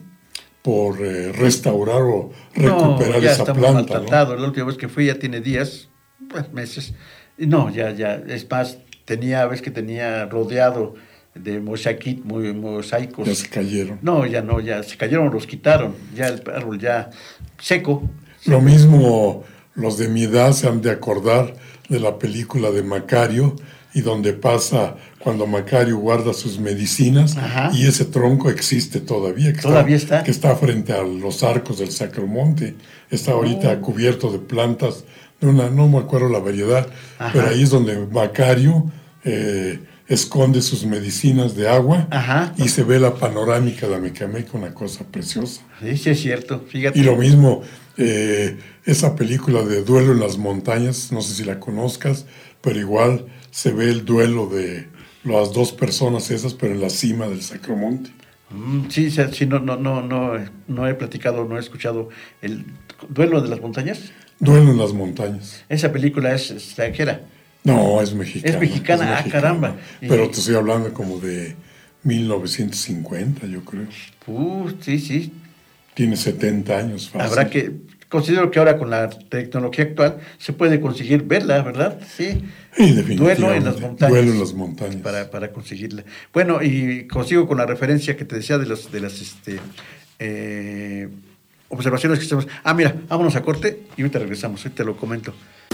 por eh, restaurar o recuperar no, ya esa estamos planta. Maltratado. ¿no? La última vez que fui ya tiene días, pues, meses. Y no, ya, ya, es más, tenía, ves que tenía rodeado de mosaquit, muy, mosaicos. Ya se cayeron. No, ya no, ya se cayeron, los quitaron, ya el árbol ya seco. Lo seco. Mismo los de mi edad se han de acordar de la película de Macario, y donde pasa cuando Macario guarda sus medicinas, Ajá. y ese tronco existe todavía, que todavía está, está, que está frente a los arcos del Sacromonte, está ahorita oh. cubierto de plantas, de una, no me acuerdo la variedad, Ajá. pero ahí es donde Macario eh, esconde sus medicinas de agua. Ajá. Y se ve la panorámica de Amecameca, una cosa preciosa. Sí, sí es cierto, fíjate. Y lo mismo, eh, esa película de Duelo en las Montañas, no sé si la conozcas, pero igual se ve el duelo de las dos personas esas, pero en la cima del Sacromonte. Mm, sí, sí, no, no, no, no, no he platicado, no he escuchado el Duelo de las Montañas. Duelo en las Montañas. Esa película es extranjera. No, es mexicana. Es mexicana, es ah, mexicana. caramba. Pero Y- te estoy hablando como de mil novecientos cincuenta, yo creo. Uh, sí, sí. Tiene setenta años. Fácil. Habrá que, considero que ahora con la tecnología actual se puede conseguir verla, ¿verdad? Sí. Sí, definitivamente. Duelo en las montañas. Duelo en las montañas. Para, para conseguirla. Bueno, y consigo con la referencia que te decía de los, de las este, eh, observaciones que hacemos. Ah, mira, vámonos a corte y ahorita regresamos, ahorita te lo comento.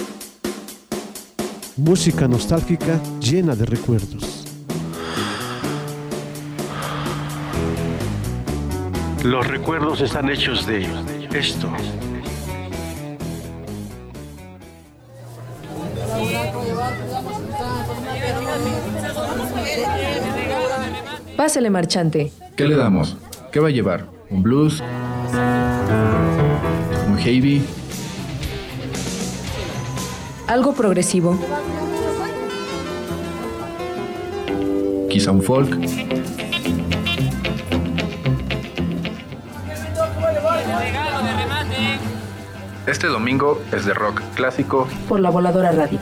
Música nostálgica llena de recuerdos. Los recuerdos están hechos de esto. Pásele, marchante. ¿Qué le damos? ¿Qué va a llevar? ¿Un blues? ¿Un heavy? Algo progresivo. ¿Quizá un folk? Este domingo es de rock clásico Por la Voladora Radio.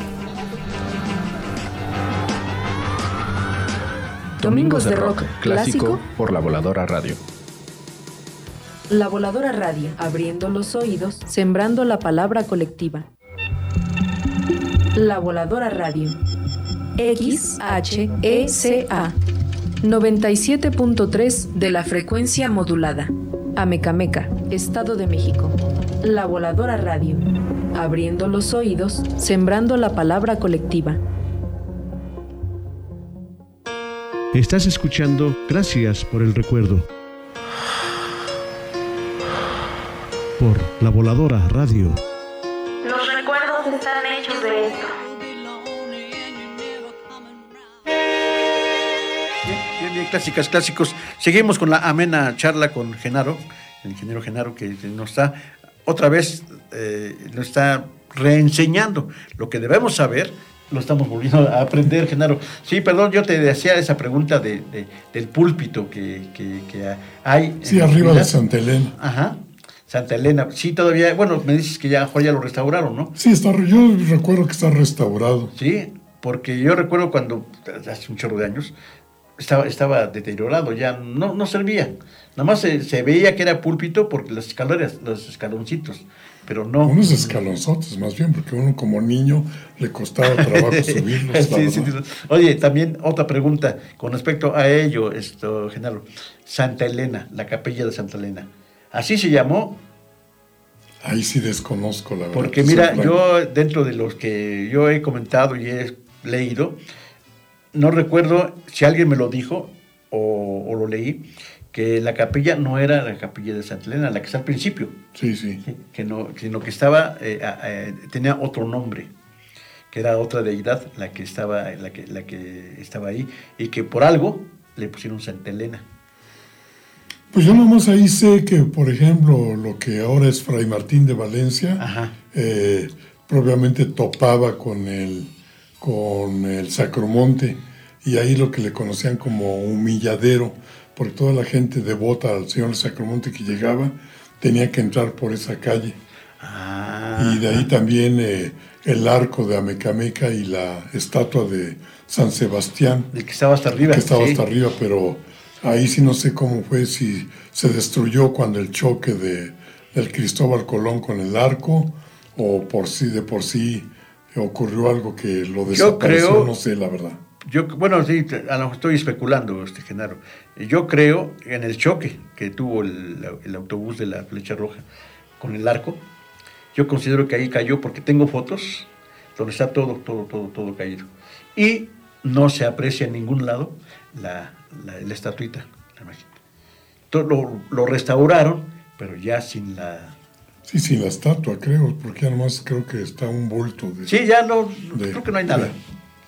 Domingos de rock clásico por la Voladora Radio. La Voladora Radio, abriendo los oídos, sembrando la palabra colectiva. La Voladora Radio. X H E C A noventa y siete punto tres de la frecuencia modulada. Amecameca, Estado de México. La Voladora Radio, abriendo los oídos, sembrando la palabra colectiva. Estás escuchando Gracias por el Recuerdo. Por La Voladora Radio. Los recuerdos están hechos de esto. Bien, bien, bien, clásicas, clásicos. Seguimos con la amena charla con Genaro, el ingeniero Genaro, que nos está otra vez, eh, nos está reenseñando lo que debemos saber. Lo estamos volviendo a aprender, Genaro. Sí, perdón, yo te decía esa pregunta de, de- del púlpito que, que, que hay. Sí, en arriba de Pilar. Santa Elena. Ajá, Santa Elena. Sí, todavía, bueno, me dices que ya, ya lo restauraron, ¿no? Sí, está, yo recuerdo que está restaurado. Sí, porque yo recuerdo cuando, hace un chorro de años, estaba, estaba deteriorado, ya no, no servía. Nada más se, se veía que era púlpito porque las escaleras, los escaloncitos, pero no. Unos escalonzotes, más bien, porque uno como niño le costaba trabajo subirlos. la Sí, sí, verdad. sí. Oye, también otra pregunta con respecto a ello, esto, Genaro. Santa Elena, la capilla de Santa Elena. ¿Así se llamó? Ahí sí desconozco, la verdad. Porque te mira, soy franco. yo dentro de los que yo he comentado y he leído, no recuerdo si alguien me lo dijo o, o lo leí, que la capilla no era la capilla de Santa Elena, la que está al principio, Sí, sí. que no, sino que estaba, eh, eh, tenía otro nombre, que era otra deidad la que estaba, la que, la que estaba ahí, y que por algo le pusieron Santa Elena. Pues yo nomás ahí sé que, por ejemplo, lo que ahora es Fray Martín de Valencia, Ajá. eh, propiamente topaba con el, con el Sacromonte, y ahí lo que le conocían como humilladero, porque toda la gente devota al Señor del Sacromonte que llegaba tenía que entrar por esa calle. Ah, Y de ahí también eh, el arco de Amecameca y la estatua de San Sebastián, el que estaba hasta arriba. que estaba sí. hasta arriba, pero ahí sí no sé cómo fue, si se destruyó cuando el choque de, del Cristóbal Colón con el arco, o por sí, de por sí ocurrió algo que lo desapareció, creo- no sé la verdad. Yo, bueno, sí, a lo mejor estoy especulando, este Genaro. Yo creo en el choque que tuvo el, el autobús de la Flecha Roja con el arco. Yo considero que ahí cayó porque tengo fotos donde está todo, todo, todo, todo caído. Y no se aprecia en ningún lado la, la, la estatuita. La imagen. Todo lo, lo restauraron, pero ya sin la... Sí, sin la estatua, creo, porque además creo que está un bulto de... Sí, ya no, de- creo que no hay nada. de-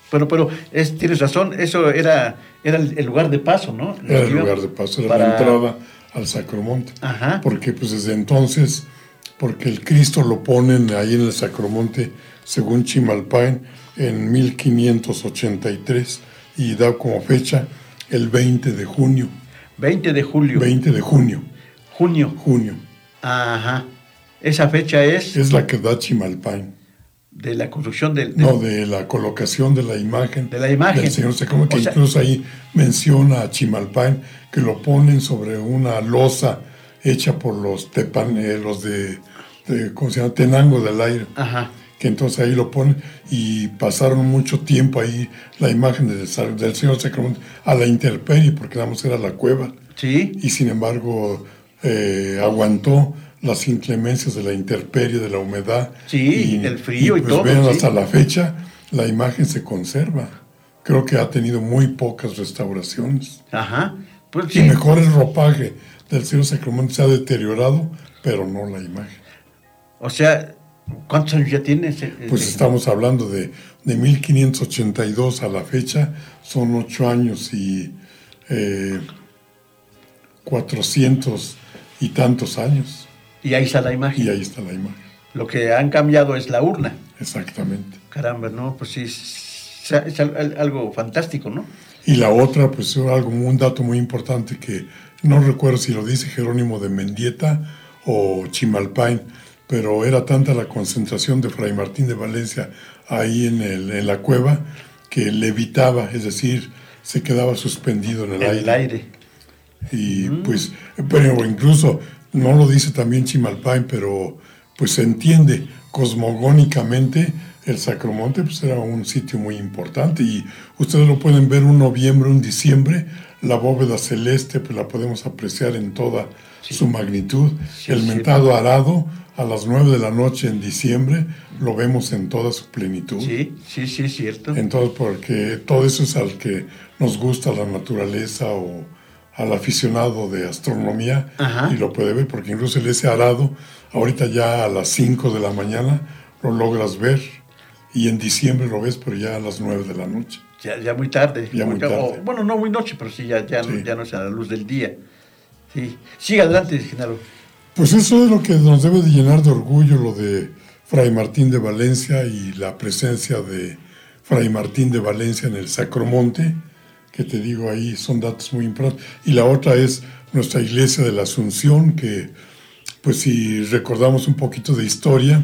Pero, pero es, tienes razón, eso era, era el, el lugar de paso, ¿no? Era el lugar de paso, era para... la entrada al Sacromonte. Ajá. Porque pues desde entonces, porque el Cristo lo ponen ahí en el Sacromonte, según Chimalpain, en mil quinientos ochenta y tres, y da como fecha el veinte de junio. veinte de julio. veinte de junio. Junio. Junio. Ajá. Esa fecha es... Es la que da Chimalpain. De la construcción del, del... No, de la colocación de la imagen. De la imagen. Del Señor Sacromonte, que o sea... incluso ahí menciona a Chimalpain, que lo ponen sobre una losa hecha por los tepan, eh, los de, de, ¿cómo se llama? Tenango del Aire. Ajá. Que entonces ahí lo ponen y pasaron mucho tiempo ahí la imagen del, del Señor Sacromonte a la intemperie, porque nada más era la cueva. Sí. Y sin embargo eh, aguantó las inclemencias de la intemperie, de la humedad. Sí, y, el frío y, pues todo. Vean, sí. Hasta la fecha la imagen se conserva. Creo que ha tenido muy pocas restauraciones. Ajá. Pues, sí. Y mejor el ropaje del Señor Sacromonte se ha deteriorado, pero no la imagen. O sea, ¿cuántos años ya tiene? Ese, pues ese... estamos hablando de, de mil quinientos ochenta y dos a la fecha, son ocho años y eh, cuatrocientos y tantos años. Y ahí está la imagen. Y ahí está la imagen. Lo que han cambiado es la urna. Exactamente. Caramba, ¿no? Pues sí, es, es algo fantástico, ¿no? Y la otra, pues algo, un dato muy importante que no recuerdo si lo dice Jerónimo de Mendieta o Chimalpain, pero era tanta la concentración de Fray Martín de Valencia ahí en, el, en la cueva que levitaba, es decir, se quedaba suspendido en el, el aire. El aire. Y mm. pues, pero incluso, no lo dice también Chimalpain, pero pues se entiende cosmogónicamente, el Sacromonte pues era un sitio muy importante y ustedes lo pueden ver un noviembre, un diciembre, la bóveda celeste pues la podemos apreciar en toda sí. su magnitud, sí, el mentado sí. arado a las nueve de la noche en diciembre lo vemos en toda su plenitud. Sí, sí, sí, es cierto. Entonces, porque todo eso es al que nos gusta la naturaleza o al aficionado de astronomía. Ajá. Y lo puede ver, porque incluso el ese arado, ahorita ya a las cinco de la mañana lo logras ver, y en diciembre lo ves, pero ya a las nueve de la noche. Ya, ya muy tarde. Ya muy tarde. O, bueno, no muy noche, pero sí, ya, ya, sí. No, ya no es a la luz del día. Sí. Sigue adelante, Genaro. Pues eso es lo que nos debe de llenar de orgullo, lo de Fray Martín de Valencia y la presencia de Fray Martín de Valencia en el Sacromonte, que te digo ahí son datos muy importantes. Y la otra es nuestra iglesia de la Asunción, que pues si recordamos un poquito de historia,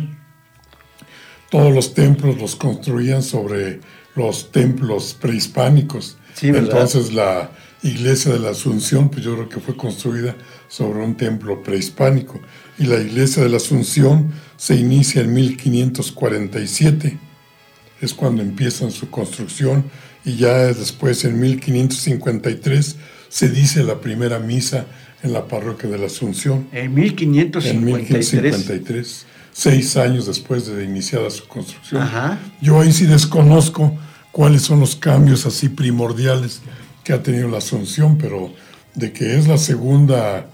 todos los templos los construían sobre los templos prehispánicos. Sí, ¿verdad? Entonces la iglesia de la Asunción, pues yo creo que fue construida sobre un templo prehispánico. Y la iglesia de la Asunción se inicia en mil quinientos cuarenta y siete, es cuando empiezan su construcción, y ya después en mil quinientos cincuenta y tres se dice la primera misa en la parroquia de la Asunción. En mil quinientos cincuenta y tres. En mil quinientos cincuenta y tres, seis años después de iniciada su construcción. Ajá. Yo ahí sí desconozco cuáles son los cambios así primordiales que ha tenido la Asunción, pero de que es la segunda,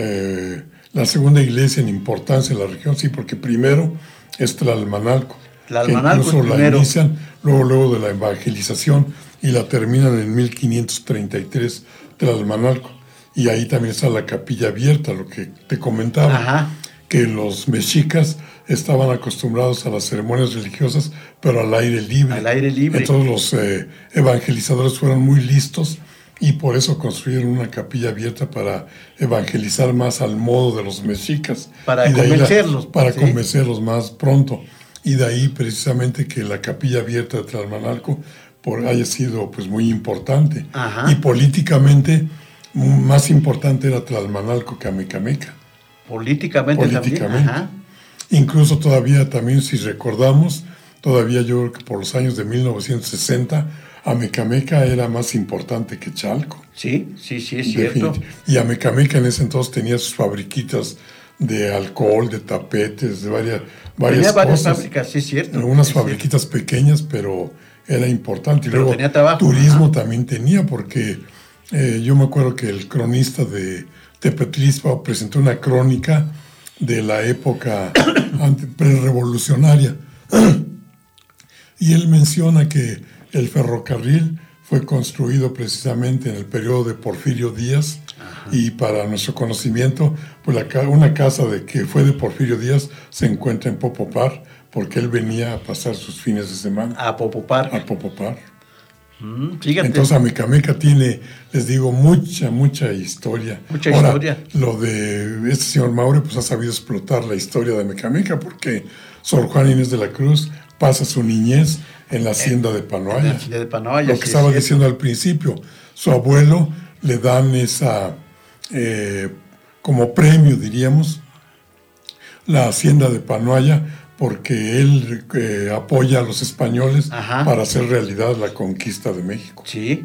eh, la segunda iglesia en importancia en la región, sí, porque primero es Tlalmanalco, Tlalmanalco que incluso primero. La inician luego, luego de la evangelización y la terminan en mil quinientos treinta y tres, Tlalmanalco. Y ahí también está la capilla abierta, lo que te comentaba. Ajá. Que los mexicas estaban acostumbrados a las ceremonias religiosas, pero al aire libre. Al aire libre. Entonces los eh, evangelizadores fueron muy listos y por eso construyeron una capilla abierta para evangelizar más al modo de los mexicas. Para y de convencerlos. La, para ¿sí? convencerlos más pronto. Y de ahí precisamente que la capilla abierta de Tlalmanalco por, haya sido pues muy importante. Ajá. Y políticamente más importante era Tlalmanalco que Amecameca. Políticamente, Políticamente. también. Ajá. Incluso todavía también, si recordamos, todavía yo creo que por los años de mil novecientos sesenta, Amecameca era más importante que Chalco. Sí, sí, sí, es cierto. Y Amecameca en ese entonces tenía sus fabriquitas de alcohol, de tapetes, de varias, varias tenía varias cosas. fábricas, sí, es cierto. Algunas es fabriquitas cierto. pequeñas, pero era importante. Y pero luego tenía trabajo. turismo Ajá. también tenía, porque eh, yo me acuerdo que el cronista de Tepetlispa presentó una crónica de la época pre-revolucionaria Y él menciona que el ferrocarril fue construido precisamente en el periodo de Porfirio Díaz. Ajá. Y para nuestro conocimiento, pues la, una casa de que fue de Porfirio Díaz se encuentra en Popopar, porque él venía a pasar sus fines de semana. A Popopar. A Popopar. Mm, fíjate. Entonces Amecameca tiene, les digo, mucha, mucha historia. Mucha Ahora, historia. Lo de este señor Maure, pues ha sabido explotar la historia de Amecameca, porque Sor Juana Inés de la Cruz pasa su niñez en la hacienda de Panoaya. En la hacienda de Panoaya. Lo que sí, estaba diciendo al principio, su abuelo le dan esa, eh, como premio, diríamos, la hacienda de Panoaya, porque él eh, apoya a los españoles. Ajá. Para hacer realidad la conquista de México. Sí.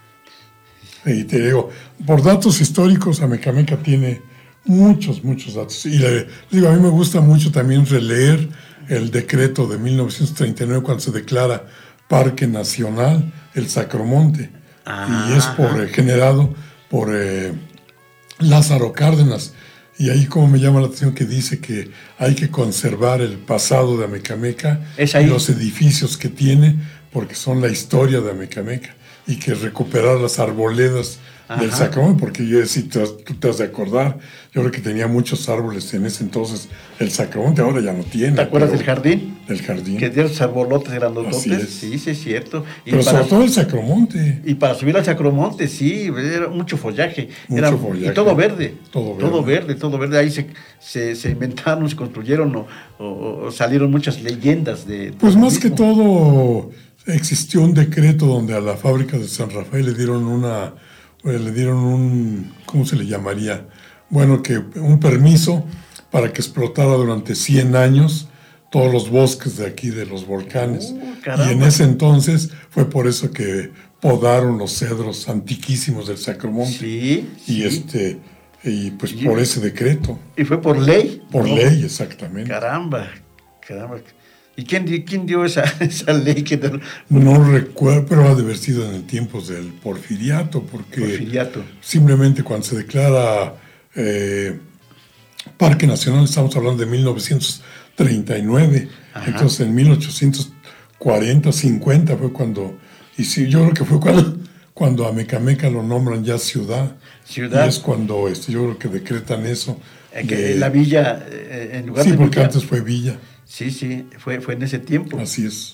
Y te digo, por datos históricos, Amecameca tiene muchos, muchos datos. Y le, digo, a mí me gusta mucho también releer el decreto de mil novecientos treinta y nueve cuando se declara Parque Nacional el Sacromonte. Ah, y es por, eh, generado por eh, Lázaro Cárdenas. Y ahí como me llama la atención que dice que hay que conservar el pasado de Amecameca y los edificios que tiene, porque son la historia de Amecameca, y que recuperar las arboledas. Ajá. Del Sacromonte, porque yo si te, tú te has de acordar, yo creo que tenía muchos árboles en ese entonces el Sacromonte, ahora ya no tiene. ¿Te acuerdas del jardín? Del jardín. Que dio los arbolotes grandototes. Así es. Sí, sí, es cierto. Y pero para, sobre todo el Sacromonte. Y para subir al Sacromonte, sí, era mucho follaje. Mucho era, follaje. Y todo verde. Todo verde. Todo verde, todo verde. Ahí se, se, se inventaron, se construyeron o, o, o salieron muchas leyendas de... Pues más mismo. Que todo, existió un decreto donde a la fábrica de San Rafael le dieron una... le dieron un, ¿cómo se le llamaría? Bueno, que un permiso para que explotara durante cien años todos los bosques de aquí, de los volcanes. Uh, y en ese entonces fue por eso que podaron los cedros antiquísimos del Sacromonte. Sí, y sí. este y pues y, por ese decreto. ¿Y fue por ley? Por no. ley, exactamente. Caramba, caramba. ¿Y quién, quién dio esa, esa ley? Que te... No recuerdo, pero ha de haber sido en el tiempos del Porfiriato, porque Porfiriato. Simplemente cuando se declara eh, Parque Nacional, estamos hablando de mil novecientos treinta y nueve, ajá. Entonces en mil ochocientos cuarenta, cincuenta fue cuando, y sí, yo creo que fue cuando, cuando Amecameca lo nombran ya ciudad, ciudad. Y es cuando este, yo creo que decretan eso. Eh, que de, la villa, eh, en lugar sí, de porque villa, antes fue villa. Sí, sí, fue, fue en ese tiempo. Así es.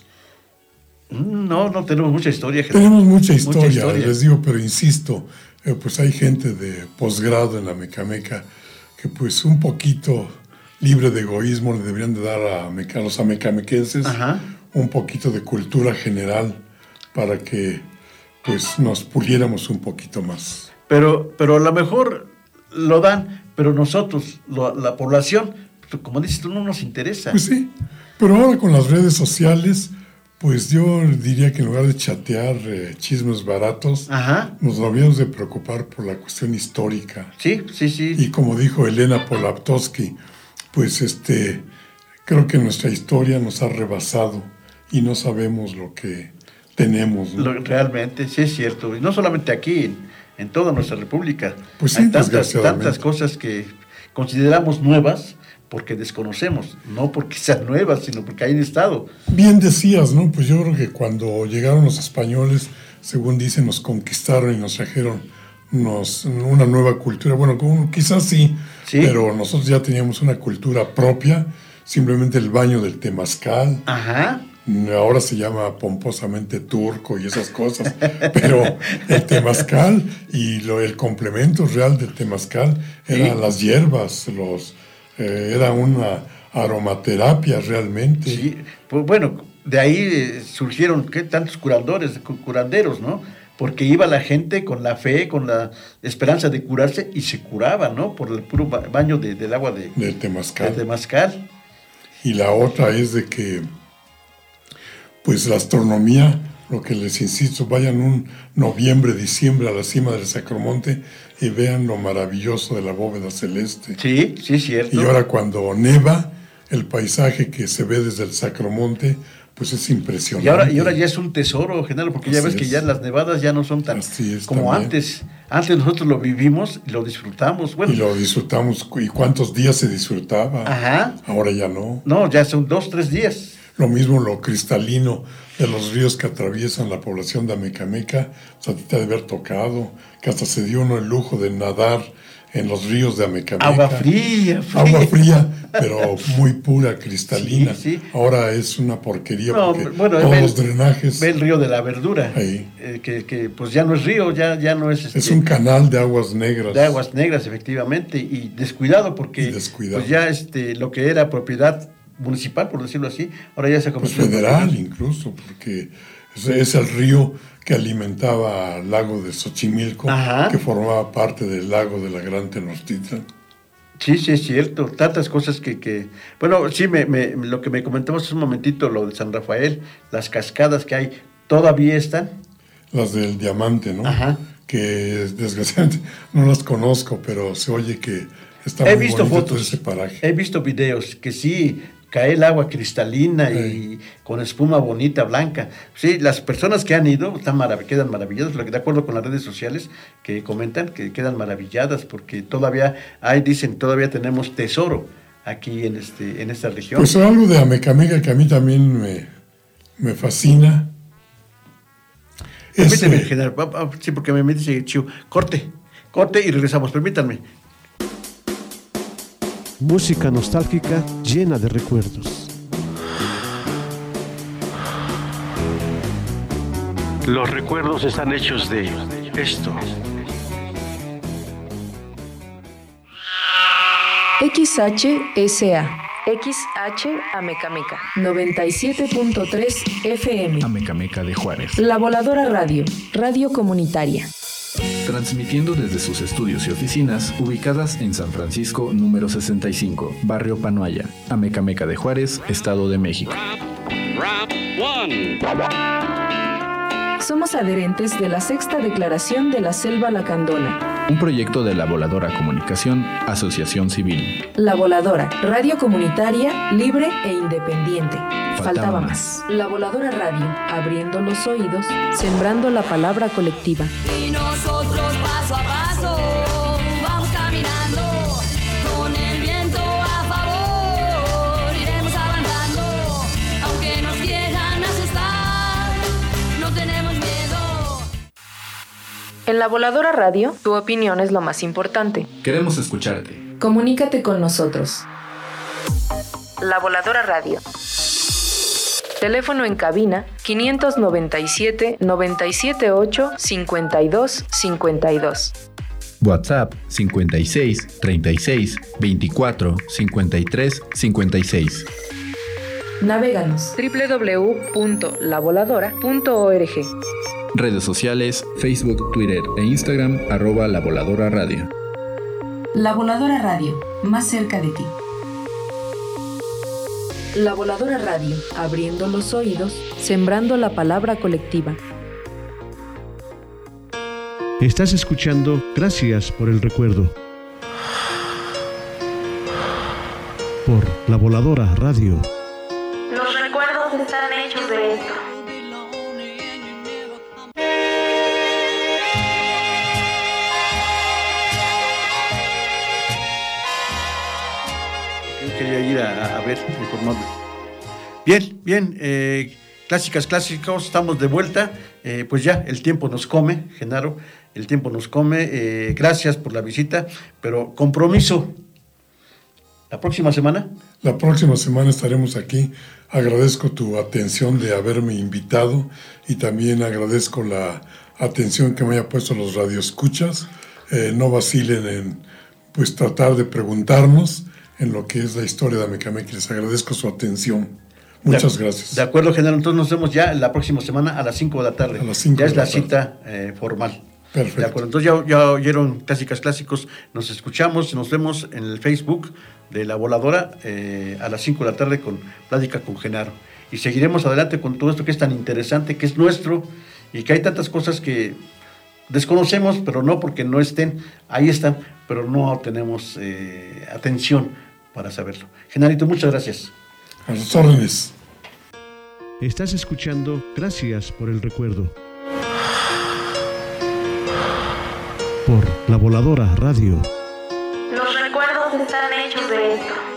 No, no tenemos mucha historia. Tenemos mucha historia, mucha historia. Les digo, pero insisto, eh, pues hay gente de posgrado en la Amecameca que pues un poquito libre de egoísmo le deberían de dar a, a los amecamequenses. Ajá. Un poquito de cultura general para que pues nos puliéramos un poquito más. Pero, pero a lo mejor lo dan, pero nosotros, lo, la población... Como dices tú, no nos interesa. Pues sí, pero ahora con las redes sociales, pues yo diría que en lugar de chatear eh, chismes baratos, ajá, nos deberíamos de preocupar por la cuestión histórica. Sí, sí, sí. Y como dijo Elena Polaptovsky, pues este, creo que nuestra historia nos ha rebasado y no sabemos lo que tenemos, ¿no? Lo, realmente, sí es cierto. Y no solamente aquí, en, en toda nuestra república. Pues sí, hay tantas, tantas cosas que consideramos nuevas, porque desconocemos, no porque sean nuevas, sino porque hayan estado. Bien decías, ¿no? Pues yo creo que cuando llegaron los españoles, según dicen, nos conquistaron y nos trajeron nos, una nueva cultura. Bueno, como, quizás sí, sí, pero nosotros ya teníamos una cultura propia, simplemente el baño del temazcal. Ajá. Ahora se llama pomposamente turco y esas cosas, pero el temazcal y lo, el complemento real del temazcal eran ¿sí? las hierbas, los... Eh, era una aromaterapia realmente. Sí, pues bueno, de ahí eh, surgieron ¿qué? tantos curadores, curanderos, ¿no? Porque iba la gente con la fe, con la esperanza de curarse y se curaba, ¿no? Por el puro baño de, del agua de, del temazcal. Del temazcal. Y la otra es de que, pues la astronomía, lo que les insisto, vayan un noviembre, diciembre a la cima del Sacromonte y vean lo maravilloso de la bóveda celeste. Sí, sí, es cierto. Y ahora cuando neva, el paisaje que se ve desde el Sacromonte, pues es impresionante. Y ahora, y ahora ya es un tesoro, Genaro, porque ya Así ves es. que ya las nevadas ya no son tan como también. antes. Antes nosotros lo vivimos y lo disfrutamos. Bueno, y lo disfrutamos, ¿y cuántos días se disfrutaba? Ajá. Ahora ya no. No, ya son dos, tres días. Lo mismo lo cristalino de los ríos que atraviesan la población de Amecameca, o sea, a ti te ha de haber tocado, que hasta se dio uno el lujo de nadar en los ríos de Amecameca. Agua fría, fría. Agua fría, pero muy pura, cristalina. Sí, sí. Ahora es una porquería No, porque bueno, todos ve, los drenajes... Ve el río de la verdura, Ahí. eh, que, que pues ya no es río, ya, ya no es... Este, es un canal de aguas negras. De aguas negras, efectivamente, y descuidado porque Y descuidado. Pues ya este, lo que era propiedad municipal, por decirlo así, ahora ya se ha Pues convertido en federal propiedad. incluso, porque es, es el río que alimentaba al lago de Xochimilco, Ajá. que formaba parte del lago de la Gran Tenochtitlan. Sí, sí, es cierto. Tantas cosas que... que bueno, sí, me, me, lo que me comentabas hace un momentito, lo de San Rafael, las cascadas que hay, ¿todavía están? Las del Diamante, ¿no? Ajá. Que desgraciadamente no las conozco, pero se oye que está He muy visto bonito todo fotos, ese paraje. he visto videos que sí, cae el agua cristalina y con espuma bonita, blanca. Sí, las personas que han ido están marav- quedan maravilladas, lo que de acuerdo con las redes sociales que comentan, que quedan maravilladas porque todavía hay, dicen, todavía tenemos tesoro aquí en este en esta región. Pues algo de Amecameca que a mí también me, me fascina. Permíteme, Ese- general, pa- pa- sí, porque me dice Chiu, corte, corte y regresamos, permítanme. Música nostálgica llena de recuerdos. Los recuerdos están hechos de esto. X H S A X H Amecameca. noventa y siete punto tres F M. Amecameca de Juárez. La Voladora Radio, radio comunitaria. Transmitiendo desde sus estudios y oficinas ubicadas en San Francisco número sesenta y cinco, Barrio Panoaya, Amecameca de Juárez, Estado de México. Somos adherentes de la Sexta Declaración de la Selva Lacandona. Un proyecto de la Voladora Comunicación, Asociación Civil. La Voladora, radio comunitaria, libre e independiente. Faltaba Faltaba más. más. La Voladora Radio, abriendo los oídos, sembrando la palabra colectiva. Y nosotros paso a paso vamos caminando con el viento a favor, iremos avanzando, aunque nos quieran asustar, no tenemos miedo. En La Voladora Radio, tu opinión es lo más importante. Queremos escucharte. Comunícate con nosotros. La Voladora Radio. Teléfono en cabina quinientos noventa y siete, noventa y siete ocho, cincuenta y dos, cincuenta y dos. WhatsApp cincuenta y seis, treinta y seis, veinticuatro, cincuenta y tres, cincuenta y seis. Navéganos doble u doble u doble u punto la voladora punto org. Redes sociales, Facebook, Twitter e Instagram, arroba La Voladora Radio. La Voladora Radio, más cerca de ti. La Voladora Radio, abriendo los oídos, sembrando la palabra colectiva. Estás escuchando Gracias por el Recuerdo. Por La Voladora Radio. Los recuerdos están hechos de esto. Yo quería ir a, a ver, informarme. Bien, bien, eh, clásicas, clásicos, estamos de vuelta. Eh, pues ya, el tiempo nos come, Genaro, el tiempo nos come. Eh, gracias por la visita, pero compromiso. ¿La próxima semana? La próxima semana estaremos aquí. Agradezco tu atención de haberme invitado y también agradezco la atención que me haya puesto los radioescuchas. Eh, no vacilen en pues tratar de preguntarnos en lo que es la historia de Amecameca. Les agradezco su atención. Muchas de, gracias. De acuerdo, Genaro. Entonces nos vemos ya la próxima semana a las cinco de la tarde. A las cinco ya de es la la tarde. cita eh, formal. Perfecto. De acuerdo. Entonces ya, ya oyeron Clásicas Clásicos. Nos escuchamos, nos vemos en el Facebook de La Voladora eh, a las cinco de la tarde con Plática con Genaro. Y seguiremos adelante con todo esto que es tan interesante, que es nuestro y que hay tantas cosas que desconocemos, pero no porque no estén, ahí están, pero no tenemos eh, atención para saberlo. Genarito, muchas gracias. A sus órdenes. Estás escuchando Gracias por el Recuerdo. Por La Voladora Radio. Los recuerdos están hechos de esto.